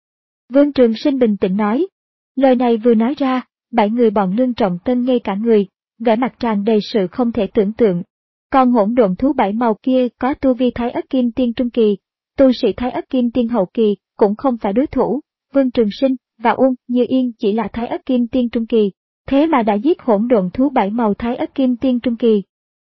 Vương Trường Sinh bình tĩnh nói. Lời này vừa nói ra, bảy người bọn Lương Trọng Tân ngây cả người, vẻ mặt tràn đầy sự không thể tưởng tượng. Con hỗn độn thú bảy màu kia có tu vi Thái Ất Kim Tiên trung kỳ, tu sĩ Thái Ất Kim Tiên hậu kỳ cũng không phải đối thủ. Vương Trường Sinh và Uông Như Yên chỉ là Thái Ất Kim Tiên trung kỳ, thế mà đã giết hỗn độn thú bảy màu Thái Ất Kim Tiên trung kỳ.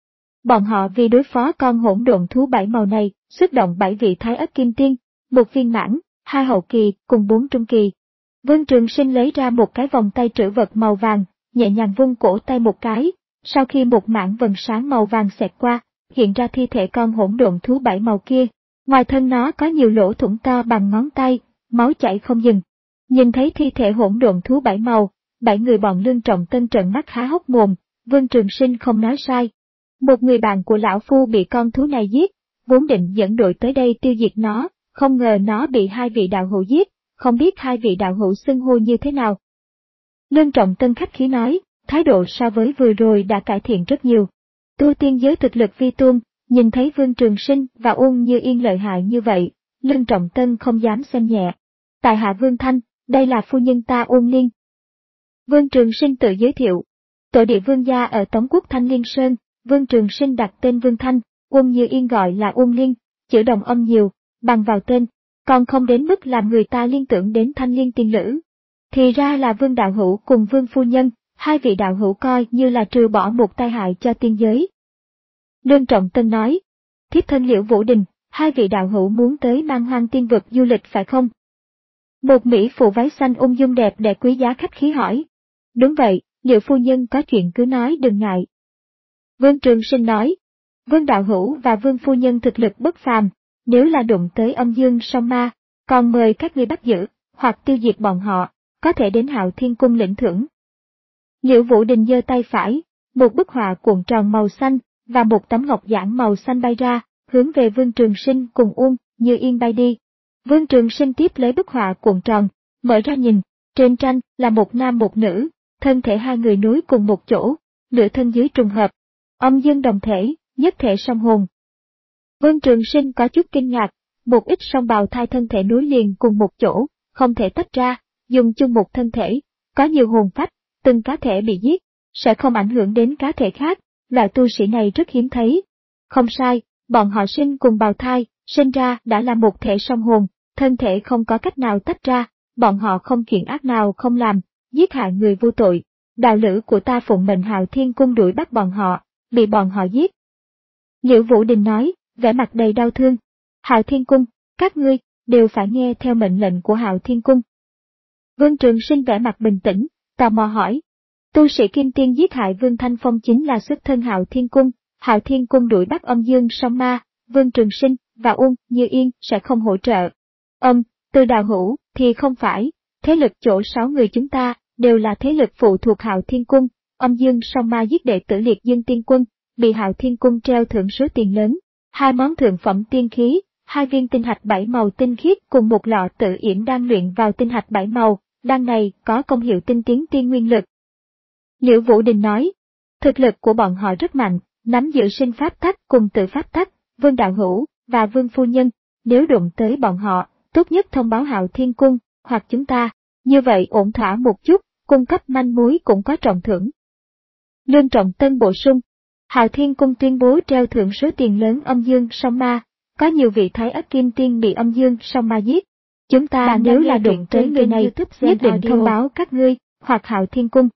Bọn họ vì đối phó con hỗn độn thú bảy màu này, xuất động bảy vị Thái Ất Kim Tiên, một viên mãn, hai hậu kỳ cùng bốn trung kỳ. Vương Trường Sinh lấy ra một cái vòng tay trữ vật màu vàng, nhẹ nhàng vung cổ tay một cái, sau khi một mảng vầng sáng màu vàng xẹt qua, hiện ra thi thể con hỗn độn thú bảy màu kia. Ngoài thân nó có nhiều lỗ thủng to bằng ngón tay, máu chảy không dừng. Nhìn thấy thi thể hỗn độn thú bảy màu, bảy người bọn Lương Trọng Tân trợn mắt há hốc mồm, Vương Trường Sinh không nói sai. Một người bạn của lão phu bị con thú này giết, vốn định dẫn đội tới đây tiêu diệt nó, không ngờ nó bị hai vị đạo hữu giết, không biết hai vị đạo hữu xưng hô như thế nào. Lương Trọng Tân khách khí nói, thái độ so với vừa rồi đã cải thiện rất nhiều. Tu tiên giới thực lực vi tôn, nhìn thấy Vương Trường Sinh và Uông Như Yên lợi hại như vậy, Lương Trọng Tân không dám xem nhẹ. Tại hạ Vương Thanh, đây là phu nhân ta Uông Liên. Vương Trường Sinh tự giới thiệu. Tổ địa Vương gia ở Tống Quốc Thanh Liên Sơn, Vương Trường Sinh đặt tên Vương Thanh, Uông Như Yên gọi là Uông Liên, chữ đồng âm nhiều, bằng vào tên, còn không đến mức làm người ta liên tưởng đến Thanh Liên tiên lữ. Thì ra là Vương đạo hữu cùng Vương phu nhân, hai vị đạo hữu coi như là trừ bỏ một tai hại cho tiên giới. Lương Trọng Tân nói, thiếp thân Liễu Vũ Đình, hai vị đạo hữu muốn tới Man Hoang tiên vực du lịch phải không? Một mỹ phụ váy xanh ung dung đẹp đẽ quý giá khách khí hỏi. Đúng vậy, Liễu phu nhân có chuyện cứ nói đừng ngại. Vương Trường Sinh nói, Vương đạo hữu và Vương phu nhân thực lực bất phàm, nếu là đụng tới âm dương song ma, còn mời các ngươi bắt giữ, hoặc tiêu diệt bọn họ, có thể đến Hạo Thiên Cung lĩnh thưởng. Liễu Vũ Đình giơ tay phải, một bức họa cuộn tròn màu xanh, và một tấm ngọc giản màu xanh bay ra, hướng về Vương Trường Sinh cùng Uông Như Yên bay đi. Vương Trường Sinh tiếp lấy bức họa cuộn tròn, mở ra nhìn, trên tranh là một nam một nữ, thân thể hai người nối cùng một chỗ, nửa thân dưới trùng hợp, âm dương đồng thể, nhất thể song hồn. Vương Trường Sinh có chút kinh ngạc, một ít song bào thai thân thể nối liền cùng một chỗ, không thể tách ra, dùng chung một thân thể, có nhiều hồn phách, từng cá thể bị giết, sẽ không ảnh hưởng đến cá thể khác, loại tu sĩ này rất hiếm thấy. Không sai, bọn họ sinh cùng bào thai, sinh ra đã là một thể song hồn, thân thể không có cách nào tách ra, bọn họ không chuyện ác nào không làm, giết hại người vô tội. Đạo lữ của ta phụng mệnh Hạo Thiên Cung đuổi bắt bọn họ, bị bọn họ giết. Liễu Vũ Đình nói, vẻ mặt đầy đau thương. Hạo Thiên Cung, các ngươi, đều phải nghe theo mệnh lệnh của Hạo Thiên Cung. Vương Trường Sinh vẻ mặt bình tĩnh, tò mò hỏi. Tu sĩ Kim Tiên giết hại Vương Thanh Phong chính là xuất thân Hạo Thiên Cung, Hạo Thiên Cung đuổi bắt âm dương song ma, Vương Trường Sinh và Uông Như Yên sẽ không hỗ trợ. Ông, Từ đạo hữu, thì không phải, thế lực chỗ sáu người chúng ta, đều là thế lực phụ thuộc Hạo Thiên Cung, âm dương song ma giết đệ tử Liệt Dương Tiên Quân, bị Hạo Thiên Cung treo thưởng số tiền lớn, hai món thượng phẩm tiên khí, hai viên tinh hạch bảy màu tinh khiết cùng một lọ tự yểm đan luyện vào tinh hạch bảy màu, đan này có công hiệu tinh tiến tiên nguyên lực. Liễu Vũ Đình nói, thực lực của bọn họ rất mạnh, nắm giữ sinh pháp tắc cùng tự pháp tắc, Vương đạo hữu và Vương phu nhân, nếu đụng tới bọn họ, tốt nhất thông báo Hạo Thiên Cung hoặc chúng ta, như vậy ổn thỏa một chút, cung cấp manh mối cũng có trọng thưởng. Lương Trọng Tân bổ sung, Hạo Thiên Cung tuyên bố treo thưởng số tiền lớn âm dương song ma, có nhiều vị Thái Ất Kim Tiên bị âm dương song ma giết. Chúng ta Bạn nếu là đụng tới người này, nhất định thông báo các ngươi, hoặc Hạo Thiên Cung.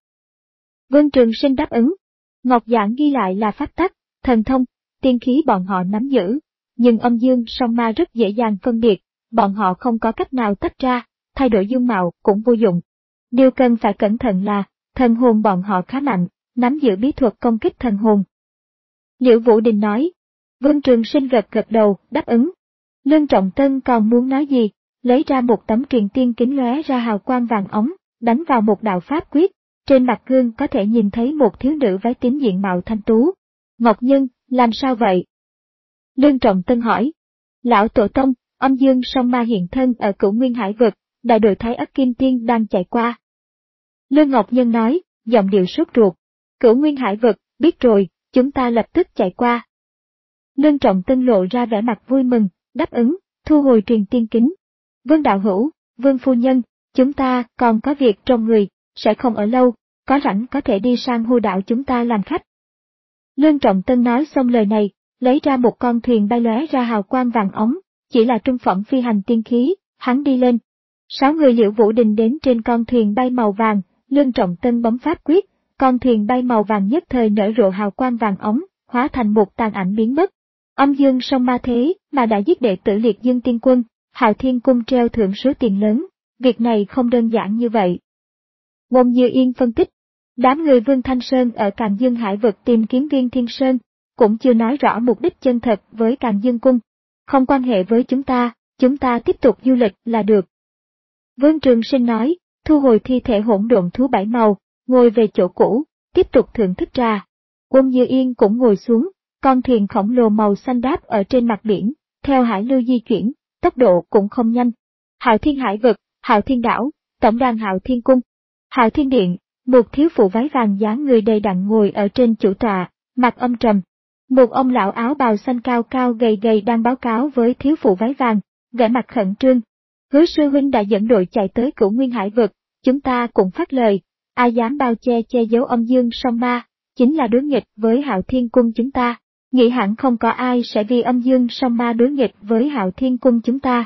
Vương Trường Sinh đáp ứng. Ngọc giản ghi lại là pháp tắc, thần thông, tiên khí bọn họ nắm giữ, nhưng âm dương song ma rất dễ dàng phân biệt, bọn họ không có cách nào tách ra, thay đổi dung mạo cũng vô dụng. Điều cần phải cẩn thận là, thần hồn bọn họ khá mạnh, nắm giữ bí thuật công kích thần hồn. Liễu Vũ Đình nói. Vương Trường Sinh gật gật đầu, đáp ứng. Lương Trọng Tân còn muốn nói gì, lấy ra một tấm truyền tiên kính lóe ra hào quang vàng óng, đánh vào một đạo pháp quyết, trên mặt gương có thể nhìn thấy một thiếu nữ váy tím diện mạo thanh tú. Ngọc Nhân, làm sao vậy? Lương Trọng Tân hỏi. Lão Tổ Tông, âm dương song ma hiện thân ở Cửu Nguyên Hải Vực, đại đội Thái Ất Kim Tiên đang chạy qua. Lương Ngọc Nhân nói, giọng điệu sốt ruột. Cửu Nguyên Hải Vực, biết rồi, chúng ta lập tức chạy qua. Lương Trọng Tân lộ ra vẻ mặt vui mừng, đáp ứng, thu hồi truyền tiên kính. Vương đạo hữu, Vương phu nhân, chúng ta còn có việc trong người, sẽ không ở lâu, có rảnh có thể đi sang Hưu Đảo chúng ta làm khách. Lương Trọng Tân nói xong lời này, lấy ra một con thuyền bay lóe ra hào quang vàng óng, chỉ là trung phẩm phi hành tiên khí, hắn đi lên. Sáu người Liễu Vũ Đình đến trên con thuyền bay màu vàng, Lương Trọng Tân bấm pháp quyết, con thuyền bay màu vàng nhất thời nở rộ hào quang vàng óng, hóa thành một tàn ảnh biến mất. Âm dương song ma thế mà đã giết đệ tử Liệt Dương Tiên Quân, Hạo Thiên Cung treo thưởng số tiền lớn, việc này không đơn giản như vậy. Uông Như Yên phân tích, đám người Vương Thanh Sơn ở Càn Dương Hải Vực tìm kiếm Viên Thiên Sơn, cũng chưa nói rõ mục đích chân thật với Càn Dương Cung. Không quan hệ với chúng ta, chúng ta tiếp tục du lịch là được. Vương Trường Sinh nói, thu hồi thi thể hỗn độn thú bảy màu, ngồi về chỗ cũ, tiếp tục thưởng thức trà. Uông Như Yên cũng ngồi xuống, con thuyền khổng lồ màu xanh đáp ở trên mặt biển, theo hải lưu di chuyển, tốc độ cũng không nhanh. Hạo Thiên Hải Vực, Hạo Thiên Đảo, tổng đàn Hạo Thiên Cung, Hạo Thiên Điện, một thiếu phụ váy vàng dáng người đầy đặn ngồi ở trên chủ tọa, mặt âm trầm. Một ông lão áo bào xanh cao cao gầy gầy đang báo cáo với thiếu phụ váy vàng, vẻ mặt khẩn trương. Hứa sư huynh đã dẫn đội chạy tới Cửu Nguyên Hải Vực, chúng ta cũng phát lời, ai dám bao che che giấu âm dương song ma, chính là đối nghịch với Hạo Thiên Cung chúng ta. Nghĩ hẳn không có ai sẽ vì âm dương song ma đối nghịch với Hạo Thiên Cung chúng ta.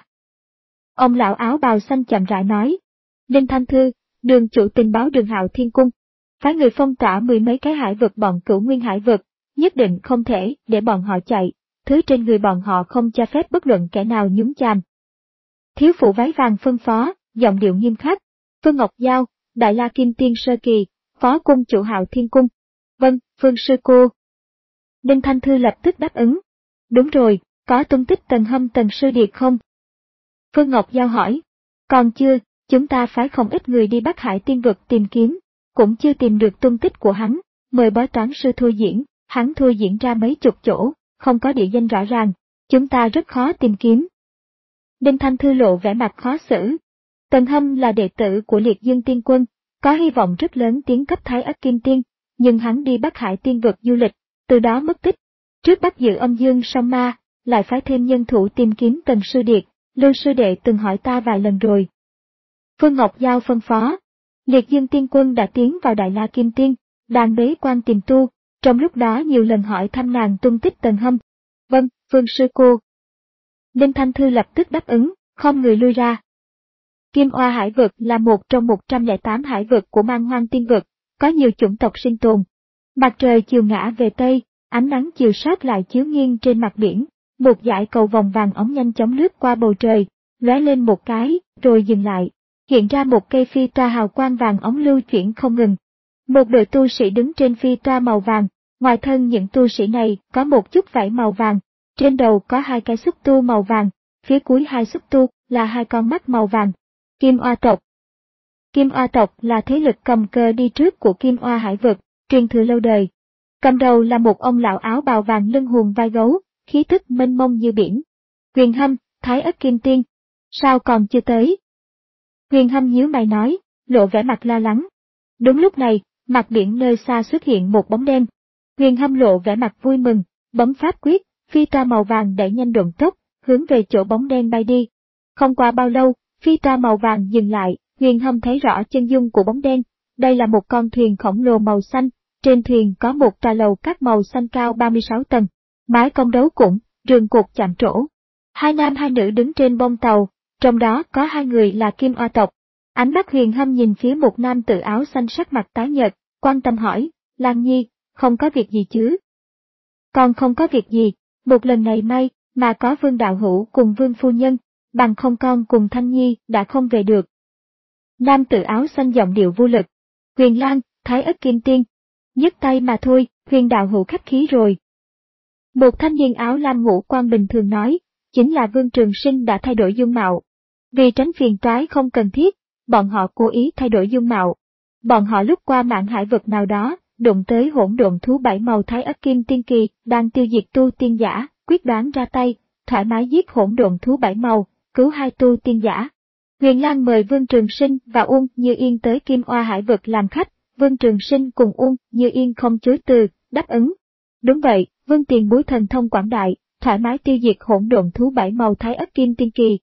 Ông lão áo bào xanh chậm rãi nói. Đinh Thanh Thư, đường chủ tình báo đường Hạo Thiên Cung, phái người phong tỏa mười mấy cái hải vực bọn Cửu Nguyên Hải Vực, nhất định không thể để bọn họ chạy, thứ trên người bọn họ không cho phép bất luận kẻ nào nhúng chàm. Thiếu phụ váy vàng phân phó, giọng điệu nghiêm khắc. Phương Ngọc Giao, Đại La Kim Tiên Sơ Kỳ, phó cung chủ Hạo Thiên Cung. Vâng, Phương sư cô. Đinh Thanh Thư lập tức đáp ứng. Đúng rồi, có tung tích Tần Hâm Tần sư điệt không? Phương Ngọc Giao hỏi. Còn chưa, chúng ta phái không ít người đi Bắc Hải Tiên Vực tìm kiếm, cũng chưa tìm được tung tích của hắn, mời bói toán sư thôi diễn, hắn thôi diễn ra mấy chục chỗ, không có địa danh rõ ràng, chúng ta rất khó tìm kiếm. Đinh Thanh Thư lộ vẻ mặt khó xử. Tần Hâm là đệ tử của Liệt Dương Tiên Quân, có hy vọng rất lớn tiến cấp Thái Ất Kim Tiên, nhưng hắn đi Bắc Hải Tiên Vực du lịch, từ đó mất tích. Trước bắt giữ âm dương song ma, lại phái thêm nhân thủ tìm kiếm Tần sư điệt, Lưu sư đệ từng hỏi ta vài lần rồi. Phương Ngọc Giao phân phó. Liệt Dương Tiên Quân đã tiến vào Đại La Kim Tiên, đang bế quan tìm tu, trong lúc đó nhiều lần hỏi thăm nàng tung tích Tần Hâm. Vâng, Vương sư cô. Ninh Thanh Thư lập tức đáp ứng, khom người lui ra. Kim Oa hải vực là một trong một trăm lẻ tám hải vực của Man Hoang Tiên vực, có nhiều chủng tộc sinh tồn. Mặt trời chiều ngã về Tây, ánh nắng chiều sót lại chiếu nghiêng trên mặt biển, một dải cầu vồng vàng óng nhanh chóng lướt qua bầu trời, lóe lên một cái, rồi dừng lại, hiện ra một cây phi toa hào quang vàng óng lưu chuyển không ngừng. Một đội tu sĩ đứng trên phi toa màu vàng, ngoài thân những tu sĩ này có một chút vảy màu vàng, trên đầu có hai cái xúc tu màu vàng, phía cuối hai xúc tu là hai con mắt màu vàng. Kim Oa tộc. Kim Oa tộc là thế lực cầm cờ đi trước của Kim Oa hải vực, truyền thừa lâu đời. Cầm đầu là một ông lão áo bào vàng lưng hùm vai gấu, khí tức mênh mông như biển. Huyền Hâm, Thái Ất Kim Tiên. Sao còn chưa tới? Huyền Hâm nhíu mày nói, lộ vẻ mặt lo lắng. Đúng lúc này, mặt biển nơi xa xuất hiện một bóng đen. Huyền Hâm lộ vẻ mặt vui mừng, bấm pháp quyết, phi toa màu vàng đẩy nhanh độn tốc, hướng về chỗ bóng đen bay đi. Không qua bao lâu, phi toa màu vàng dừng lại, Huyền Hâm thấy rõ chân dung của bóng đen. Đây là một con thuyền khổng lồ màu xanh, trên thuyền có một tòa lầu các màu xanh cao ba mươi sáu tầng, mái cong đấu cũng, rường cột chạm trổ. Hai nam hai nữ đứng trên bông tàu, trong đó có hai người là Kim Oa tộc. Ánh mắt Huyền Hâm nhìn phía một nam tự áo xanh sắc mặt tái nhợt, quan tâm hỏi, Lan Nhi, không có việc gì chứ? Con không có việc gì, một lần này may mà có Vương đạo hữu cùng Vương phu nhân, bằng không con cùng Thanh Nhi đã không về được. Nam tự áo xanh giọng điệu vô lực. Huyền Lan, Thái Ất Kim Tiên. Nhấc tay mà thôi, Huyền đạo hữu khách khí rồi. Một thanh niên áo lam ngũ quan bình thường nói, chính là Vương Trường Sinh đã thay đổi dung mạo. Vì tránh phiền toái không cần thiết, bọn họ cố ý thay đổi dung mạo. Bọn họ lúc qua mạn hải vực nào đó, đụng tới hỗn độn thú bảy màu Thái Ất Kim Tiên Kỳ đang tiêu diệt tu tiên giả, quyết đoán ra tay, thoải mái giết hỗn độn thú bảy màu, cứu hai tu tiên giả. Huyền Lan mời Vương Trường Sinh và Uông Như Yên tới Kim Oa hải vực làm khách, Vương Trường Sinh cùng Uông Như Yên không chối từ, đáp ứng. Đúng vậy, Vương tiền bối thần thông quảng đại, thoải mái tiêu diệt hỗn độn thú bảy màu Thái Ất Kim Tiên Kỳ.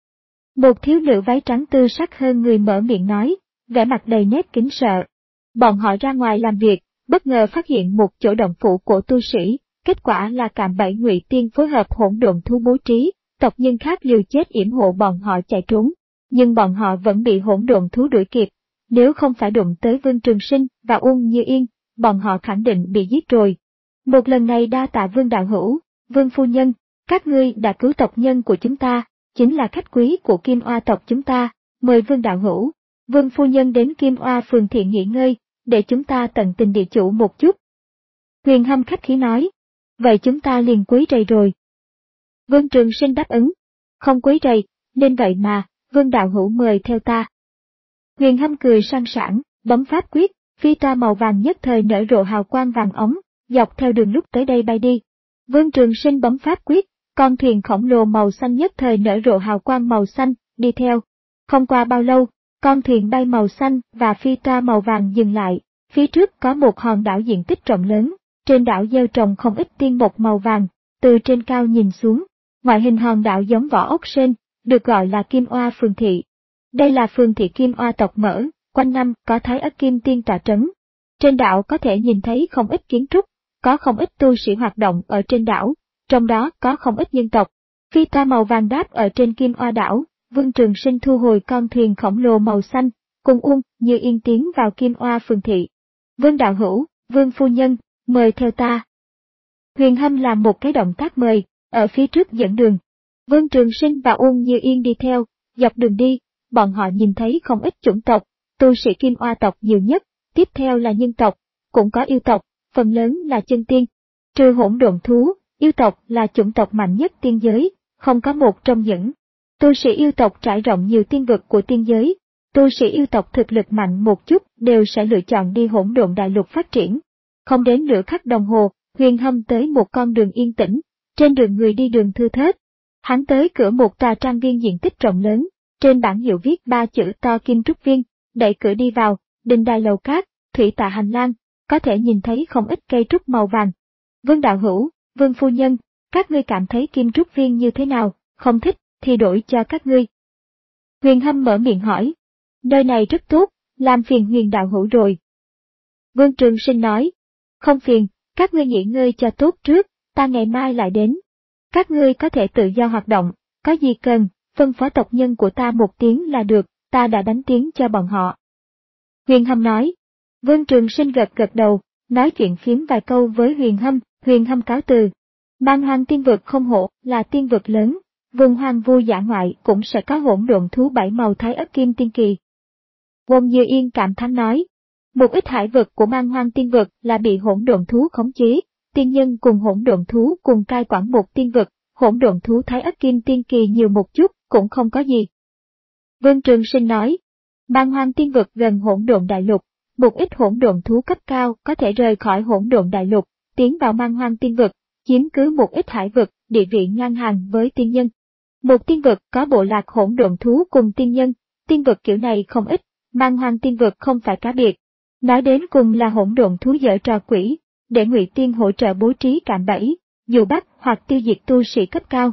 Một thiếu nữ váy trắng tư sắc hơn người mở miệng nói, vẻ mặt đầy nét kính sợ. Bọn họ ra ngoài làm việc, bất ngờ phát hiện một chỗ động phủ của tu sĩ, kết quả là Cạm Bẫy Ngụy Tiên phối hợp hỗn độn thú bố trí, tộc nhân khác liều chết yểm hộ bọn họ chạy trốn, nhưng bọn họ vẫn bị hỗn độn thú đuổi kịp. Nếu không phải đụng tới Vương Trường Sinh và Uông Như Yên, bọn họ khẳng định bị giết rồi. Một lần này đa tạ Vương đạo hữu, Vương phu nhân, các ngươi đã cứu tộc nhân của chúng ta, chính là khách quý của Kim Oa tộc chúng ta, mời Vương đạo hữu, Vương phu nhân đến Kim Oa phường thiện nghỉ ngơi, để chúng ta tận tình địa chủ một chút. Huyền Hâm khách khí nói, vậy chúng ta liền quấy rầy rồi. Vương Trường Sinh đáp ứng, không quấy rầy, nên vậy mà, Vương đạo hữu mời theo ta. Huyền Hâm cười sang sảng, bấm pháp quyết, phi toa màu vàng nhất thời nở rộ hào quang vàng ống, dọc theo đường lúc tới đây bay đi. Vương Trường Sinh bấm pháp quyết, con thuyền khổng lồ màu xanh nhất thời nở rộ hào quang màu xanh, đi theo. Không qua bao lâu, con thuyền bay màu xanh và phi toa màu vàng dừng lại, phía trước có một hòn đảo diện tích rộng lớn, trên đảo gieo trồng không ít tiên mục màu vàng, từ trên cao nhìn xuống, ngoại hình hòn đảo giống vỏ ốc sên, được gọi là Kim Oa phường thị. Đây là phường thị Kim Oa tộc mở, quanh năm có Thái Ất Kim Tiên tọa trấn. Trên đảo có thể nhìn thấy không ít kiến trúc, có không ít tu sĩ hoạt động ở trên đảo, trong đó có không ít nhân tộc. Phi toa màu vàng đáp ở trên Kim Oa đảo, Vương Trường Sinh thu hồi con thuyền khổng lồ màu xanh, cùng Uông Như Yên tiến vào Kim Oa phường thị. Vương đạo hữu, Vương phu nhân, mời theo ta. Huyền Hâm làm một cái động tác mời, ở phía trước dẫn đường. Vương Trường Sinh và Uông Như Yên đi theo, dọc đường đi, bọn họ nhìn thấy không ít chủng tộc, tu sĩ Kim Oa tộc nhiều nhất, tiếp theo là nhân tộc, cũng có yêu tộc, phần lớn là chân tiên. Trừ hỗn độn thú, yêu tộc là chủng tộc mạnh nhất tiên giới, không có một trong những. Tu sĩ yêu tộc trải rộng nhiều tiên vực của tiên giới, tu sĩ yêu tộc thực lực mạnh một chút đều sẽ lựa chọn đi hỗn độn đại lục phát triển. Không đến nửa khắc đồng hồ, Huyền Hâm tới một con đường yên tĩnh, trên đường người đi đường thưa thớt. Hắn tới cửa một tòa trang viên diện tích rộng lớn, trên bảng hiệu viết ba chữ to Kim Trúc Viên, đẩy cửa đi vào, đình đài lầu cát, thủy tạ hành lang, có thể nhìn thấy không ít cây trúc màu vàng. Vương đạo hữu, Vương phu nhân, các ngươi cảm thấy Kim Trúc Viên như thế nào, không thích thì đổi cho các ngươi. Huyền Hâm mở miệng hỏi, nơi này rất tốt, làm phiền Huyền đạo hữu rồi. Vương Trường Sinh nói, không phiền, các ngươi nghỉ ngơi cho tốt trước, ta ngày mai lại đến. Các ngươi có thể tự do hoạt động, có gì cần, phân phó tộc nhân của ta một tiếng là được, ta đã đánh tiếng cho bọn họ. Huyền Hâm nói. Vương Trường Sinh gật gật đầu, nói chuyện phiếm vài câu với Huyền Hâm, Huyền Hâm cáo từ. Man Hoang tiên vực không hộ là tiên vực lớn, vùng hoang vu dã ngoại cũng sẽ có hỗn độn thú bảy màu thái ất kim tiên kỳ. Wong Như Yên cảm thán nói. Một ít hải vực của Man Hoang tiên vực là bị hỗn độn thú khống chế, tiên nhân cùng hỗn độn thú cùng cai quản một tiên vực, hỗn độn thú thái ất kim tiên kỳ nhiều một chút cũng không có gì. Vương Trường Sinh nói. Man Hoang tiên vực gần hỗn độn đại lục, một ít hỗn độn thú cấp cao có thể rời khỏi hỗn độn đại lục, tiến vào Man Hoang tiên vực, chiếm cứ một ít hải vực, địa vị ngang hàng với tiên nhân. Một tiên vực có bộ lạc hỗn độn thú cùng tiên nhân, tiên vực kiểu này không ít, Man Hoang tiên vực không phải cá biệt. Nói đến cùng là hỗn độn thú giở trò quỷ, để Ngụy Tiên hỗ trợ bố trí cạm bẫy, dụ bắt hoặc tiêu diệt tu sĩ cấp cao.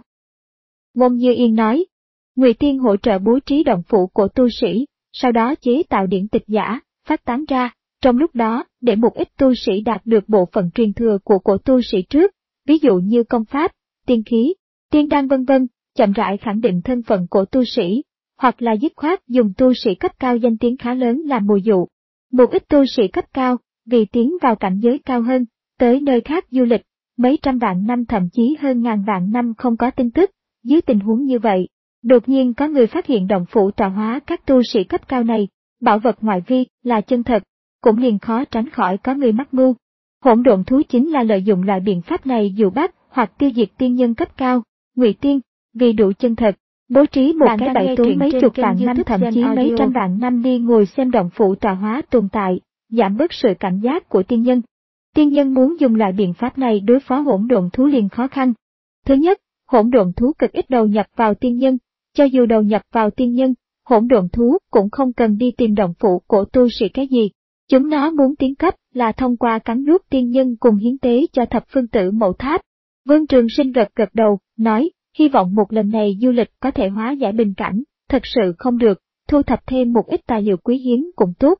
Ngôn Như Yên nói. Ngụy Tiên hỗ trợ bố trí động phủ của tu sĩ, sau đó chế tạo điển tịch giả, phát tán ra, trong lúc đó để một ít tu sĩ đạt được bộ phận truyền thừa của cổ tu sĩ trước, ví dụ như công pháp, tiên khí, tiên đan vân vân, chậm rãi khẳng định thân phận của tu sĩ, hoặc là dứt khoát dùng tu sĩ cấp cao danh tiếng khá lớn làm mồi dụ. Một ít tu sĩ cấp cao, vì tiến vào cảnh giới cao hơn, tới nơi khác du lịch, mấy trăm vạn năm thậm chí hơn ngàn vạn năm không có tin tức, dưới tình huống như vậy. Đột nhiên có người phát hiện động phủ tọa hóa các tu sĩ cấp cao này, bảo vật ngoại vi là chân thật, cũng liền khó tránh khỏi có người mắc mưu. Hỗn độn thú chính là lợi dụng loại biện pháp này dụ bắt hoặc tiêu diệt tiên nhân cấp cao, Ngụy Tiên, vì đủ chân thật, bố trí một cái bẫy túi mấy chục vạn năm thậm chí mấy trăm vạn năm đi ngồi xem động phủ tọa hóa tồn tại, giảm bớt sự cảnh giác của tiên nhân. Tiên nhân muốn dùng loại biện pháp này đối phó hỗn độn thú liền khó khăn. Thứ nhất, hỗn độn thú cực ít đầu nhập vào tiên nhân. Cho dù đầu nhập vào tiên nhân, hỗn độn thú cũng không cần đi tìm động phủ của tu sĩ cái gì. Chúng nó muốn tiến cấp là thông qua cắn nuốt tiên nhân cùng hiến tế cho thập phương tử mẫu tháp. Vương Trường Sinh gật gật đầu, nói, hy vọng một lần này du lịch có thể hóa giải bình cảnh, thật sự không được, thu thập thêm một ít tài liệu quý hiếm cũng tốt.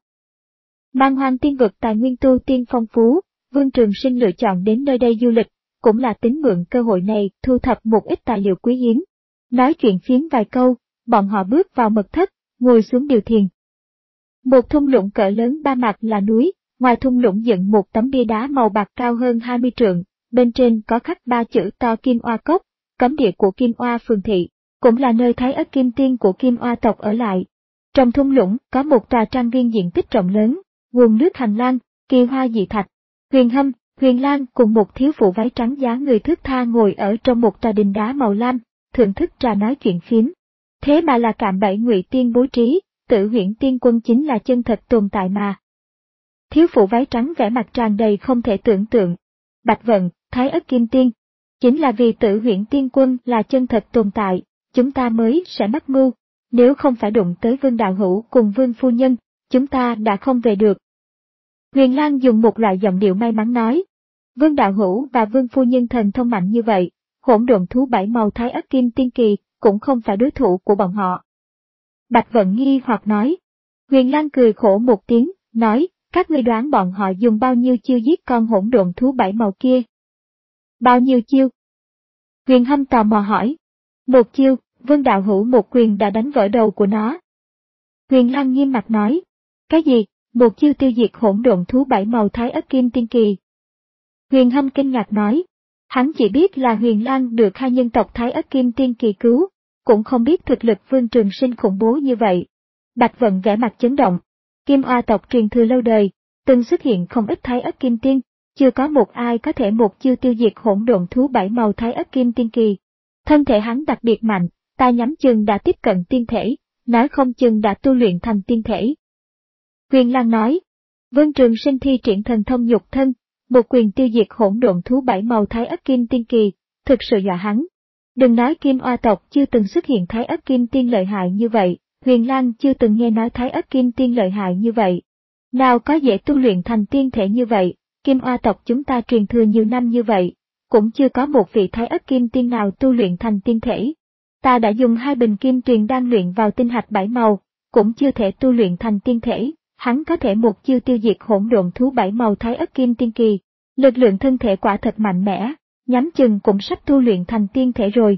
Man Hoang tiên vực tài nguyên tu tiên phong phú, Vương Trường Sinh lựa chọn đến nơi đây du lịch, cũng là tính mượn cơ hội này thu thập một ít tài liệu quý hiếm. Nói chuyện phiếm vài câu, bọn họ bước vào mật thất, ngồi xuống điều thiền. Một thung lũng cỡ lớn ba mặt là núi, ngoài thung lũng dựng một tấm bia đá màu bạc cao hơn hai mươi trượng, bên trên có khắc ba chữ to Kim Oa Cốc, cấm địa của Kim Oa phường thị, cũng là nơi Thái Ất Kim Tiên của Kim Oa tộc ở lại. Trong thung lũng có một tòa trang viên diện tích rộng lớn, nguồn nước hành lang, kỳ hoa dị thạch. Huyền Hâm, Huyền Lan cùng một thiếu phụ váy trắng dáng người thướt tha ngồi ở trong một tòa đình đá màu lam, thưởng thức trà nói chuyện phiếm. Thế mà là cạm bẫy Ngụy Tiên bố trí, Tử Huyễn Tiên Quân chính là chân thật tồn tại mà. Thiếu phụ váy trắng vẻ mặt tràn đầy không thể tưởng tượng. Bạch Vận, Thái Ất Kim Tiên, chính là vì Tử Huyễn Tiên Quân là chân thật tồn tại, chúng ta mới sẽ mắc mưu, nếu không phải đụng tới Vương Đạo Hữu cùng Vương Phu Nhân, chúng ta đã không về được. Huyền Lan dùng một loại giọng điệu may mắn nói, Vương Đạo Hữu và Vương Phu Nhân thần thông mạnh như vậy, hỗn độn thú bảy màu Thái Ất Kim Tiên Kỳ cũng không phải đối thủ của bọn họ. Bạch Vận nghi hoặc nói. Huyền Lan cười khổ một tiếng, nói, các ngươi đoán bọn họ dùng bao nhiêu chiêu giết con hỗn độn thú bảy màu kia? Bao nhiêu chiêu? Huyền Hâm tò mò hỏi. Một chiêu, Vương Đạo Hữu một quyền đã đánh vỡ đầu của nó. Huyền Lan nghiêm mặt nói. Cái gì? Một chiêu tiêu diệt hỗn độn thú bảy màu Thái Ất Kim Tiên Kỳ. Huyền Hâm kinh ngạc nói. Hắn chỉ biết là Huyền Lan được hai nhân tộc Thái Ất Kim Tiên Kỳ cứu, cũng không biết thực lực Vương Trường Sinh khủng bố như vậy. Bạch Vận vẻ mặt chấn động. Kim Oa tộc truyền thừa lâu đời, từng xuất hiện không ít Thái Ất Kim Tiên, chưa có một ai có thể một chiêu tiêu diệt hỗn độn thú bảy màu Thái Ất Kim Tiên Kỳ. Thân thể hắn đặc biệt mạnh, ta nhắm chừng đã tiếp cận tiên thể, nói không chừng đã tu luyện thành tiên thể. Huyền Lan nói. Vương Trường Sinh thi triển thần thông nhục thân, một quyền tiêu diệt hỗn độn thú bảy màu Thái Ất Kim Tiên Kỳ, thực sự dọa hắn. Đừng nói Kim Oa tộc chưa từng xuất hiện Thái Ất Kim Tiên lợi hại như vậy, Huyền Lan chưa từng nghe nói Thái Ất Kim Tiên lợi hại như vậy. Nào có dễ tu luyện thành tiên thể như vậy, Kim Oa tộc chúng ta truyền thừa nhiều năm như vậy, cũng chưa có một vị Thái Ất Kim Tiên nào tu luyện thành tiên thể. Ta đã dùng hai bình kim truyền đan luyện vào tinh hạch bảy màu, cũng chưa thể tu luyện thành tiên thể, hắn có thể một chiêu tiêu diệt hỗn độn thú bảy màu Thái Ất Kim Tiên Kỳ, lực lượng thân thể quả thật mạnh mẽ, nhắm chừng cũng sắp tu luyện thành tiên thể rồi.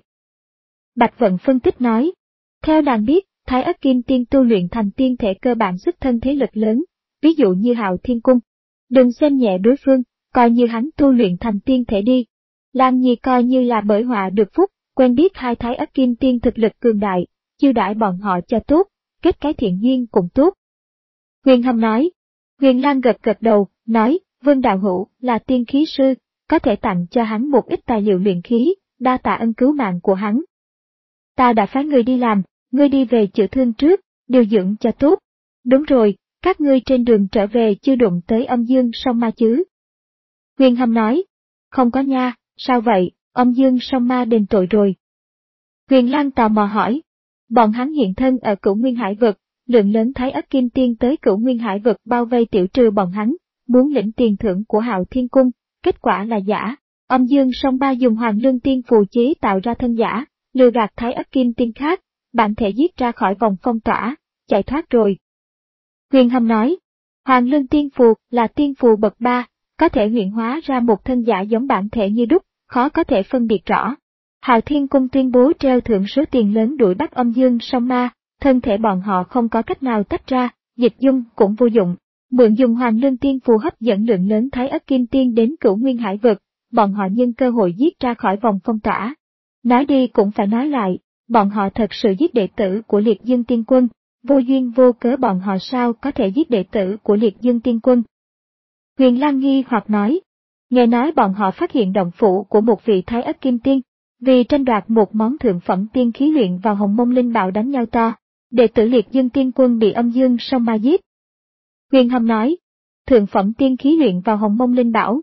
Bạch Vận phân tích nói, theo nàng biết, Thái Ất Kim Tiên tu luyện thành tiên thể cơ bản xuất thân thế lực lớn, ví dụ như Hạo Thiên Cung. Đừng xem nhẹ đối phương, coi như hắn tu luyện thành tiên thể đi. Lan Nhi coi như là bởi họa được phúc, quen biết hai Thái Ất Kim Tiên thực lực cường đại, chiêu đãi bọn họ cho tốt, kết cái thiện duyên cũng tốt. Huyền Hâm nói. Huyền Lan gật gật đầu, nói, Vương đạo hữu là tiên khí sư, có thể tặng cho hắn một ít tài liệu luyện khí, đa tạ ân cứu mạng của hắn. Ta đã phái người đi làm, ngươi đi về chữa thương trước, điều dưỡng cho tốt. Đúng rồi, các ngươi trên đường trở về chưa đụng tới âm dương song ma chứ? Huyền Hâm nói. Không có nha, sao vậy, âm dương song ma đền tội rồi. Huyền Lan tò mò hỏi. Bọn hắn hiện thân ở Cửu Nguyên Hải vực, lượng lớn Thái Ất Kim Tiên tới Cửu Nguyên Hải vực bao vây tiểu trừ bọn hắn, muốn lĩnh tiền thưởng của Hạo Thiên Cung, kết quả là giả. Âm dương song ma dùng Hoàng Lương Tiên phù chế tạo ra thân giả, lừa gạt Thái Ất Kim Tiên khác, bản thể giết ra khỏi vòng phong tỏa, chạy thoát rồi. Huyền Hâm nói, Hoàng Lương Tiên phù là tiên phù bậc ba, có thể luyện hóa ra một thân giả giống bản thể như đúc, khó có thể phân biệt rõ. Hạo Thiên Cung tuyên bố treo thưởng số tiền lớn đuổi bắt âm dương song ma, thân thể bọn họ không có cách nào tách ra, dịch dung cũng vô dụng. Mượn dùng Hoàng Lương Tiên phù hấp dẫn lượng lớn Thái Ất Kim Tiên đến Cửu Nguyên Hải vực, bọn họ nhân cơ hội giết ra khỏi vòng phong tỏa. Nói đi cũng phải nói lại, bọn họ thật sự giết đệ tử của Liệt Dương Tiên Quân, vô duyên vô cớ bọn họ sao có thể giết đệ tử của Liệt Dương Tiên Quân. Huyền Lan nghi hoặc nói, nghe nói bọn họ phát hiện động phủ của một vị Thái Ất Kim Tiên, vì tranh đoạt một món thượng phẩm tiên khí luyện vào Hồng Mông Linh Bảo đánh nhau to, đệ tử Liệt Dương Tiên Quân bị âm dương song ma giết. Huyền Hâm nói, thượng phẩm tiên khí luyện vào Hồng Mông Linh Bảo.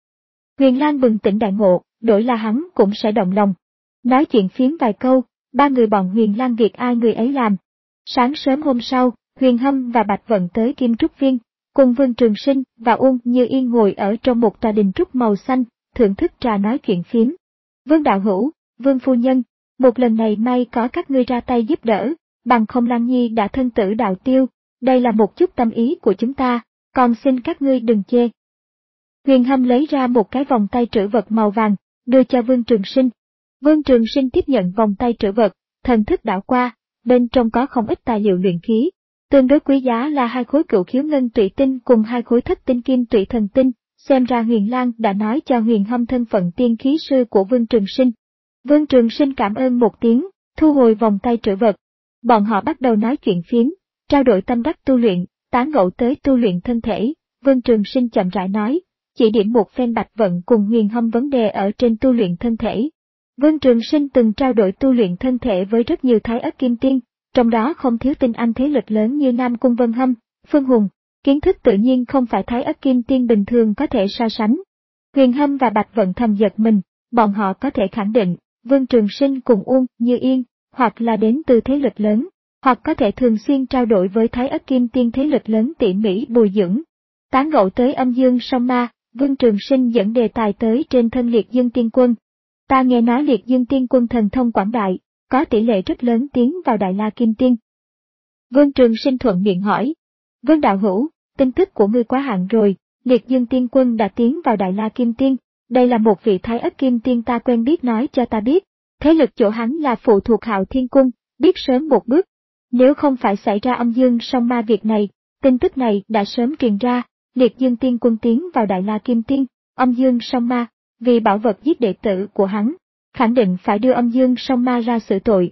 Huyền Lan bừng tỉnh đại ngộ, đổi là hắn cũng sẽ động lòng. Nói chuyện phiếm vài câu, ba người bọn Huyền Lan việc ai người ấy làm. Sáng sớm hôm sau, Huyền Hâm và Bạch Vận tới Kim Trúc Viên, cùng Vương Trường Sinh và Uông Như Yên ngồi ở trong một tòa đình trúc màu xanh, thưởng thức trà nói chuyện phiếm. Vương đạo hữu, Vương phu nhân, một lần này may có các ngươi ra tay giúp đỡ, bằng không Lan Nhi đã thân tử đạo tiêu, đây là một chút tâm ý của chúng ta, còn xin các ngươi đừng chê. Huyền Hâm lấy ra một cái vòng tay trữ vật màu vàng, đưa cho Vương Trường Sinh. Vương Trường Sinh tiếp nhận vòng tay trữ vật, thần thức đảo qua, bên trong có không ít tài liệu luyện khí. Tương đối quý giá là hai khối cửu khiếu ngân tụy tinh cùng hai khối thất tinh kim tụy thần tinh, xem ra Huyền Lan đã nói cho Huyền Hâm thân phận tiên khí sư của Vương Trường Sinh. Vương Trường Sinh cảm ơn một tiếng, thu hồi vòng tay trữ vật. Bọn họ bắt đầu nói chuyện phiếm, trao đổi tâm đắc tu luyện, tán gẫu tới tu luyện thân thể. Vương Trường Sinh chậm rãi nói, chỉ điểm một phen Bạch Vận cùng Huyền Hâm vấn đề ở trên tu luyện thân thể. Vương Trường Sinh từng trao đổi tu luyện thân thể với rất nhiều Thái Ất Kim Tiên, trong đó không thiếu tinh anh thế lực lớn như Nam Cung Vân Hâm, Phương Hùng, kiến thức tự nhiên không phải Thái Ất Kim Tiên bình thường có thể so sánh. Huyền Hâm và Bạch Vận thầm giật mình, bọn họ có thể khẳng định, Vương Trường Sinh cùng Uông Như Yên, hoặc là đến từ thế lực lớn, hoặc có thể thường xuyên trao đổi với Thái Ất Kim Tiên thế lực lớn tỉ mỉ bồi dưỡng. Tán gẫu tới âm dương song ma, Vương Trường Sinh dẫn đề tài tới trên thân Liệt Dương Tiên Quân. Ta nghe nói Liệt Dương Tiên Quân thần thông quảng đại, có tỷ lệ rất lớn tiến vào Đại La Kim Tiên. Vương Trường Sinh thuận miệng hỏi, Vương đạo hữu, tin tức của ngươi quá hạn rồi, Liệt Dương Tiên Quân đã tiến vào Đại La Kim Tiên, đây là một vị Thái Ất Kim Tiên ta quen biết nói cho ta biết, thế lực chỗ hắn là phụ thuộc Hạo Thiên Cung, biết sớm một bước. Nếu không phải xảy ra âm dương song ma việc này, tin tức này đã sớm truyền ra, Liệt Dương Tiên Quân tiến vào Đại La Kim Tiên, âm dương song ma, vì bảo vật giết đệ tử của hắn, khẳng định phải đưa âm dương song ma ra xử tội.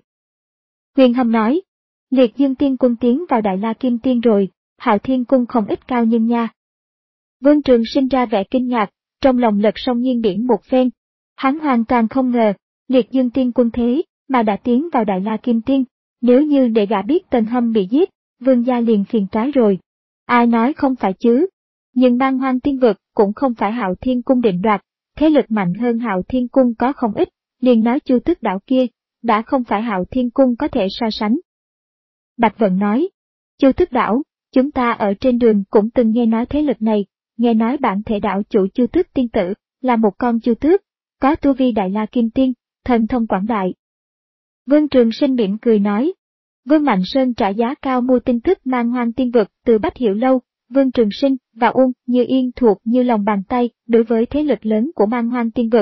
Huyền Hâm nói, Liệt Dương Tiên Quân tiến vào Đại La Kim Tiên rồi, Hạo Thiên Cung không ít cao nhân nha. Vương Trường sinh ra vẻ kinh ngạc, trong lòng lật sông nghiêng biển một phen. Hắn hoàn toàn không ngờ, Liệt Dương Tiên Quân thế mà đã tiến vào Đại La Kim Tiên, nếu như để gã biết Tần Hâm bị giết, Vương gia liền phiền toái rồi. Ai nói không phải chứ? Nhưng Man Hoang Tiên vực cũng không phải Hạo Thiên Cung định đoạt, thế lực mạnh hơn Hạo Thiên Cung có không ít, liền nói Chu Tước Đảo kia, đã không phải Hạo Thiên Cung có thể so sánh. Bạch Vận nói, Chu Tước Đảo, chúng ta ở trên đường cũng từng nghe nói thế lực này, nghe nói bản thể đảo chủ Chu Tước Tiên Tử, là một con Chu Tước, có tu vi Đại La Kim Tiên, thần thông quảng đại. Vương Trường Sinh mỉm cười nói, Vương Mạnh Sơn trả giá cao mua tin tức Man Hoang Tiên vực từ Bách Hiểu Lâu, Vương Trường Sinh và Uông Như Yên thuộc như lòng bàn tay đối với thế lực lớn của Man Hoang Tiên vực.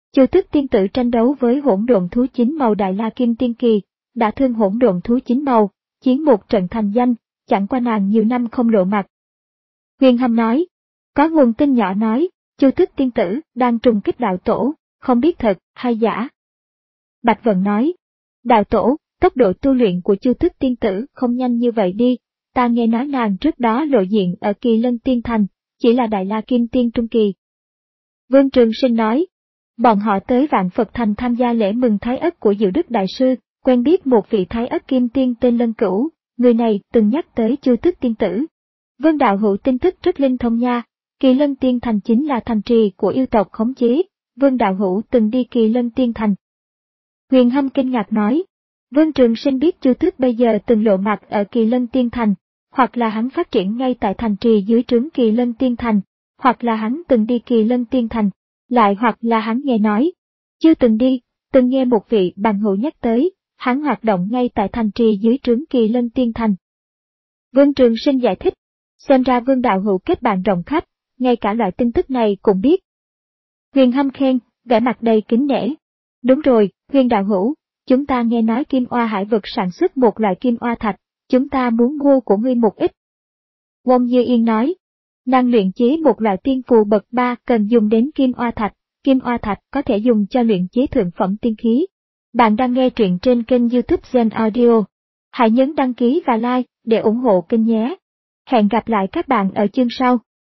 Chu Tước tiên tử tranh đấu với hỗn độn thú chín màu Đại La Kim Tiên Kỳ, đã thương hỗn độn thú chín màu, chiến một trận thành danh, chẳng qua nàng nhiều năm không lộ mặt. Huyền Hâm nói, có nguồn tin nhỏ nói, Chu Tước tiên tử đang trùng kích đạo tổ, không biết thật hay giả. Bạch Vận nói, đạo tổ, tốc độ tu luyện của Chu Tước tiên tử không nhanh như vậy đi, ta nghe nói nàng trước đó lộ diện ở Kỳ Lân Tiên Thành, chỉ là Đại La Kim Tiên Trung Kỳ. Vương Trường Sinh nói, bọn họ tới Vạn Phật Thành tham gia lễ mừng Thái Ất của Diệu Đức Đại Sư, quen biết một vị Thái Ất Kim Tiên tên Lân Cửu, người này từng nhắc tới Chu Tước tiên tử. Vương đạo hữu tin tức rất linh thông nha, Kỳ Lân Tiên Thành chính là thành trì của yêu tộc khống chế, Vương đạo hữu từng đi Kỳ Lân Tiên Thành. Huyền Hâm kinh ngạc nói, Vương Trường Sinh biết Chu Tước bây giờ từng lộ mặt ở Kỳ Lân Tiên Thành, hoặc là hắn phát triển ngay tại thành trì dưới trướng Kỳ Lân Tiên Thành, hoặc là hắn từng đi Kỳ Lân Tiên Thành, lại hoặc là hắn nghe nói, chưa từng đi, từng nghe một vị bằng hữu nhắc tới, hắn hoạt động ngay tại thành trì dưới trướng Kỳ Lân Tiên Thành. Vương Trường Sinh giải thích, xem ra Vương đạo hữu kết bạn rộng khắp, ngay cả loại tin tức này cũng biết. Huyền Hâm khen, vẻ mặt đầy kính nể. Đúng rồi, Huyền đạo hữu, chúng ta nghe nói Kim Oa Hải vực sản xuất một loại kim oa thạch, chúng ta muốn mua của ngươi một ít. Wong Như Yên nói, nàng luyện chế một loại tiên phù bậc ba cần dùng đến kim oa thạch, kim oa thạch có thể dùng cho luyện chế thượng phẩm tiên khí. Bạn đang nghe truyện trên kênh YouTube Gen Audio. Hãy nhấn đăng ký và like để ủng hộ kênh nhé. Hẹn gặp lại các bạn ở chương sau.